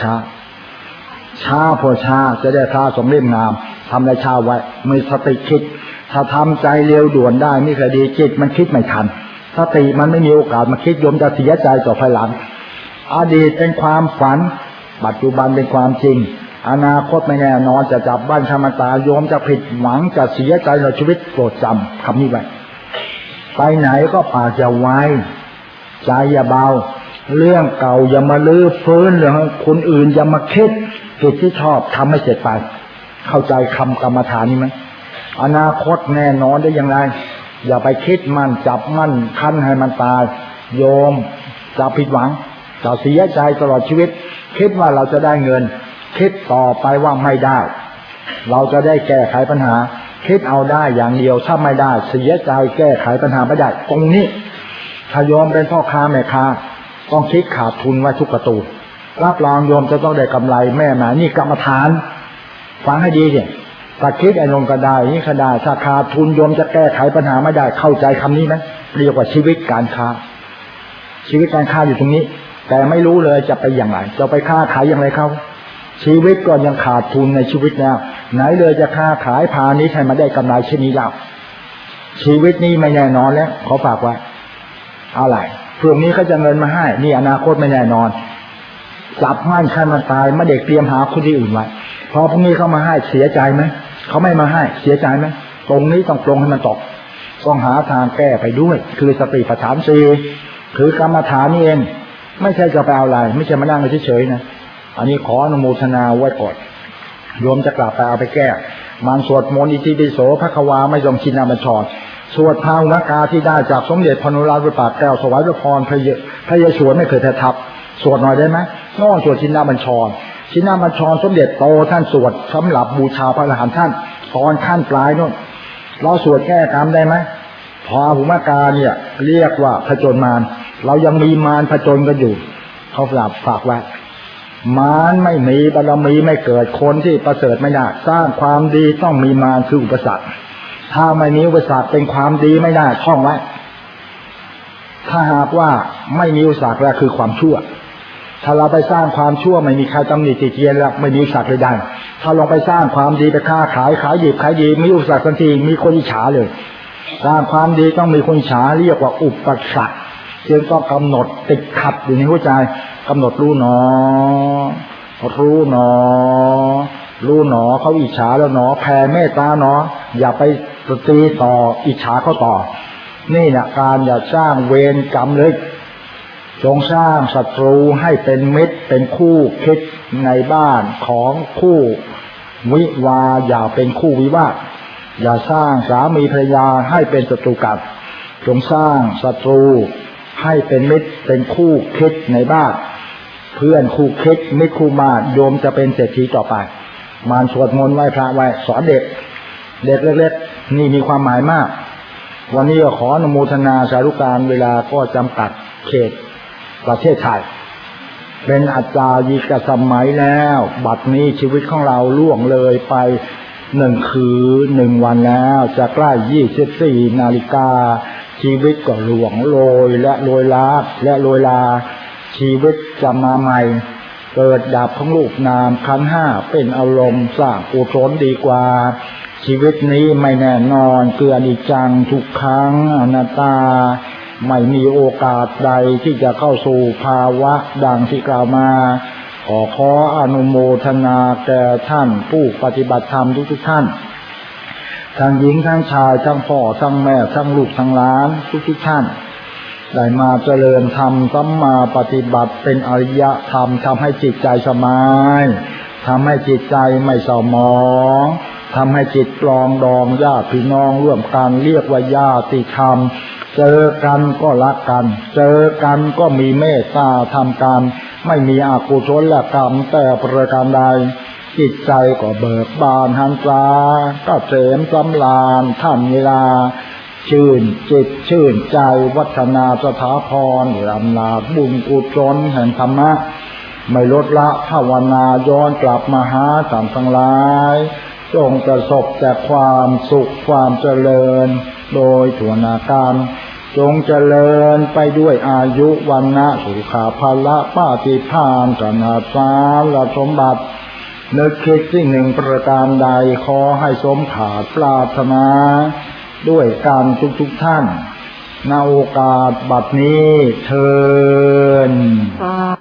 A: ช้าจะได้พระสมเด็จงามทำอะไรช้าไว้มีสติคิดถ้าทำใจเร็วด่วนได้ไม่เคยดีจิตมันคิดไม่ทันสติมันไม่มีโอกาสมาคิดโยมจะเสียใจต่อภายหลังอดีตเป็นความฝันปัจจุบันเป็นความจริงอนาคตไม่แน่นอนจะจับบ้านธรรมตาโยมจะผิดหวังจะเสียใจในชีวิตโปรดจำคำนี้ไว้ไปไหนก็ปากอย่าไว้ใจอย่าเบาเรื่องเก่าอย่ามาลื้อฟื้นเรื่องคนอื่นอย่ามาคิดกิจที่ชอบทำให้เสร็จไปเข้าใจคำกรรมฐานนี้ไหมอนาคตแน่นอนได้อย่างไรอย่าไปคิดมันจับมันคั้นให้มันตายโยมจะผิดหวังจะเสียใจตลอดชีวิตคิดว่าเราจะได้เงินคิดต่อไปว่าไม่ได้เราจะได้แก้ไขปัญหาคิดเอาได้อย่างเดียวถ้าไม่ได้เสียใจแก้ไขปัญหาไม่ได้ตรงนี้ถ้าโยมเป็นพ่อค้าแม่ค้าต้องคิดขาดทุนไว้ทุกประตูรับรองโยมจะต้องได้กำไรแม่หมานี่กรรมฐานฟังให้ดีสิถ้าคิดไอ้ลงก็ได้นี่ก็ได้ถ้าขาดทุนโยมจะแก้ไขปัญหาไม่ได้เข้าใจคำนี้ไหมเรียกว่าชีวิตการค้าอยู่ตรงนี้แต่ไม่รู้เลยจะไปอย่างไรจะไปค้าขายอย่างไรเขาชีวิตก็ยังขาดทุนในชีวิตแล้วไหนเลยจะค้าขายพาณิชย์ให้มาได้กำไรเช่นนี้แล้วชีวิตนี้ไม่แน่นอนแล้วขอฝากไว้อะไรพรุ่งนี้เขาจะเงินมาให้นี่อนาคตไม่แน่นอนจับมั่นขั้นมันตายไม่เด็กเตรียมหาคนที่อื่นไว้พอพรุ่งนี้เขามาให้เสียใจไหมเขาไม่มาให้เสียใจไหมตรงนี้ต้องปรงให้มันตกต้องหาทางแก้ไปด้วยคือสติปัฏฐานสี่คือกรรมฐานนี่เองไม่ใช่จะไปเอาอะไรไม่ใช่มานั่งเฉยๆนะอันนี้ขออนุโมทนาไว้ก่อนโยมจะกลับไปเอาไปแก้มันสวดมนต์อิติปิโสภควาไม่ยอมชินาบัญชรสวดภาวนาการที่ได้จากสมเด็จพระนราธิปาสแก้วสวัยพรพระเยซูไม่เคยทับสวดหน่อยได้ไหมน้องสวดชินาบัญชรสมเด็จโตท่านสวดสำหรับบูชาพระอรหันต์ท่านตอนขั้นปลายนู่นเราสวดแก้กรรมได้ไหมพอหุมกาเนี่ยเรียกว่าผจญมารเรายังมีมารผจญกันอยู่เขาฝากไว้มารไม่มีบารมีไม่เกิดคนที่ประเสริฐไม่ได้สร้างความดีต้องมีมารคืออุปสรรคถ้าไม่มีอุปสรรคเป็นความดีไม่ได้ท่องไว้ถ้าหากว่าไม่มีอุปสรรคแล้วคือความชั่วถ้าเราไปสร้างความชั่วไม่มีใครตำหนิติเตียนแล้วไม่มีอุปสรรคเลยได้ถ้าลองไปสร้างความดีไปค้าขายหยิบขายดีมีอุปสรรคทันทีมีคนอิจฉาเลยสร้างความดีต้องมีคนอิจฉาเรียกว่าอุปสรรคจึงต้องกำหนดติดขัดอยู่ในหัวใจกำหนดรู้หนอเขาอิจฉาแล้วหนอแผ่เมตตาหนออย่าไปตีต่ออิจฉาเขาต่อนี่แหละการอย่าสร้างเวรกรรมเลยจงสร้างศัตรูให้เป็นมิตรเป็นคู่คิดในบ้านของคู่วิวาอย่าเป็นคู่วิวาทอย่าสร้างสามีภรรยาให้เป็นศัตรูกันจงสร้างศัตรูให้เป็นมิตรเป็นคู่คิดในบ้านเพื่อนคู่คิดมิตรคู่มาโยมจะเป็นเศรษฐีต่อไปมารสวดมนต์ไหว้พระไว้สอนเด็กเล็กๆนี่มีความหมายมากวันนี้ก็ขออนุโมทนาสาธุการเวลาก็จำกัดเขตประเทศไทยเป็นอัจฉริยะสมัยแล้วบัดนี้ชีวิตของเราล่วงเลยไป1 คืน 1 วันแล้วจะใกล้24 นาฬิกาชีวิตก็ล่วงโรยและโรยลาชีวิตจะมาใหม่เกิดดับของรูปนามขันธ์ 5เป็นอารมณ์สร้างกุศลดีกว่าชีวิตนี้ไม่แน่นอนเกิดอนิจจังทุกขังอนัตตาไม่มีโอกาสใดที่จะเข้าสู่ภาวะดังที่กล่าวมาขออนุโมทนาแก่ท่านผู้ปฏิบัติธรรมทุกท่านทั้งหญิงทั้งชายทั้งพ่อทั้งแม่ทั้งลูกทั้งหลานทุกท่านได้มาเจริญธรรมสัมมาปฏิบัติเป็นอริยธรรมทำให้จิตใจสบายทำให้จิตใจไม่เศร้าหมองทำให้จิตปลองดองญาติพี่น้องร่วมกันเรียกว่าญาติธรรมเจอกันก็รักกันเจอกันก็มีเมตตาทำกันไม่มีอกุศลกรรมแต่ประการใดจิตใจก็เบิกบานหันษาก็เสมสำราญท่านเวลาชื่นจิตชื่นใจวัฒนาสถาพรอำนาจบุญกุศลแห่งธรรมะไม่ลดละภาวนาย้อนกลับมาหาสัมทั้งหลายจงประสบแต่ความสุขความเจริญโดยทั่วหน้ากันจงเจริญไปด้วยอายุวันนะสุขาภละปาฏิภาณสนาสารสมบัตินึกคิดสิ่งหนึ่งประการใดขอให้สมขาดปรารถนาด้วยการทุกท่านณโอกาสบัดนี้เทิน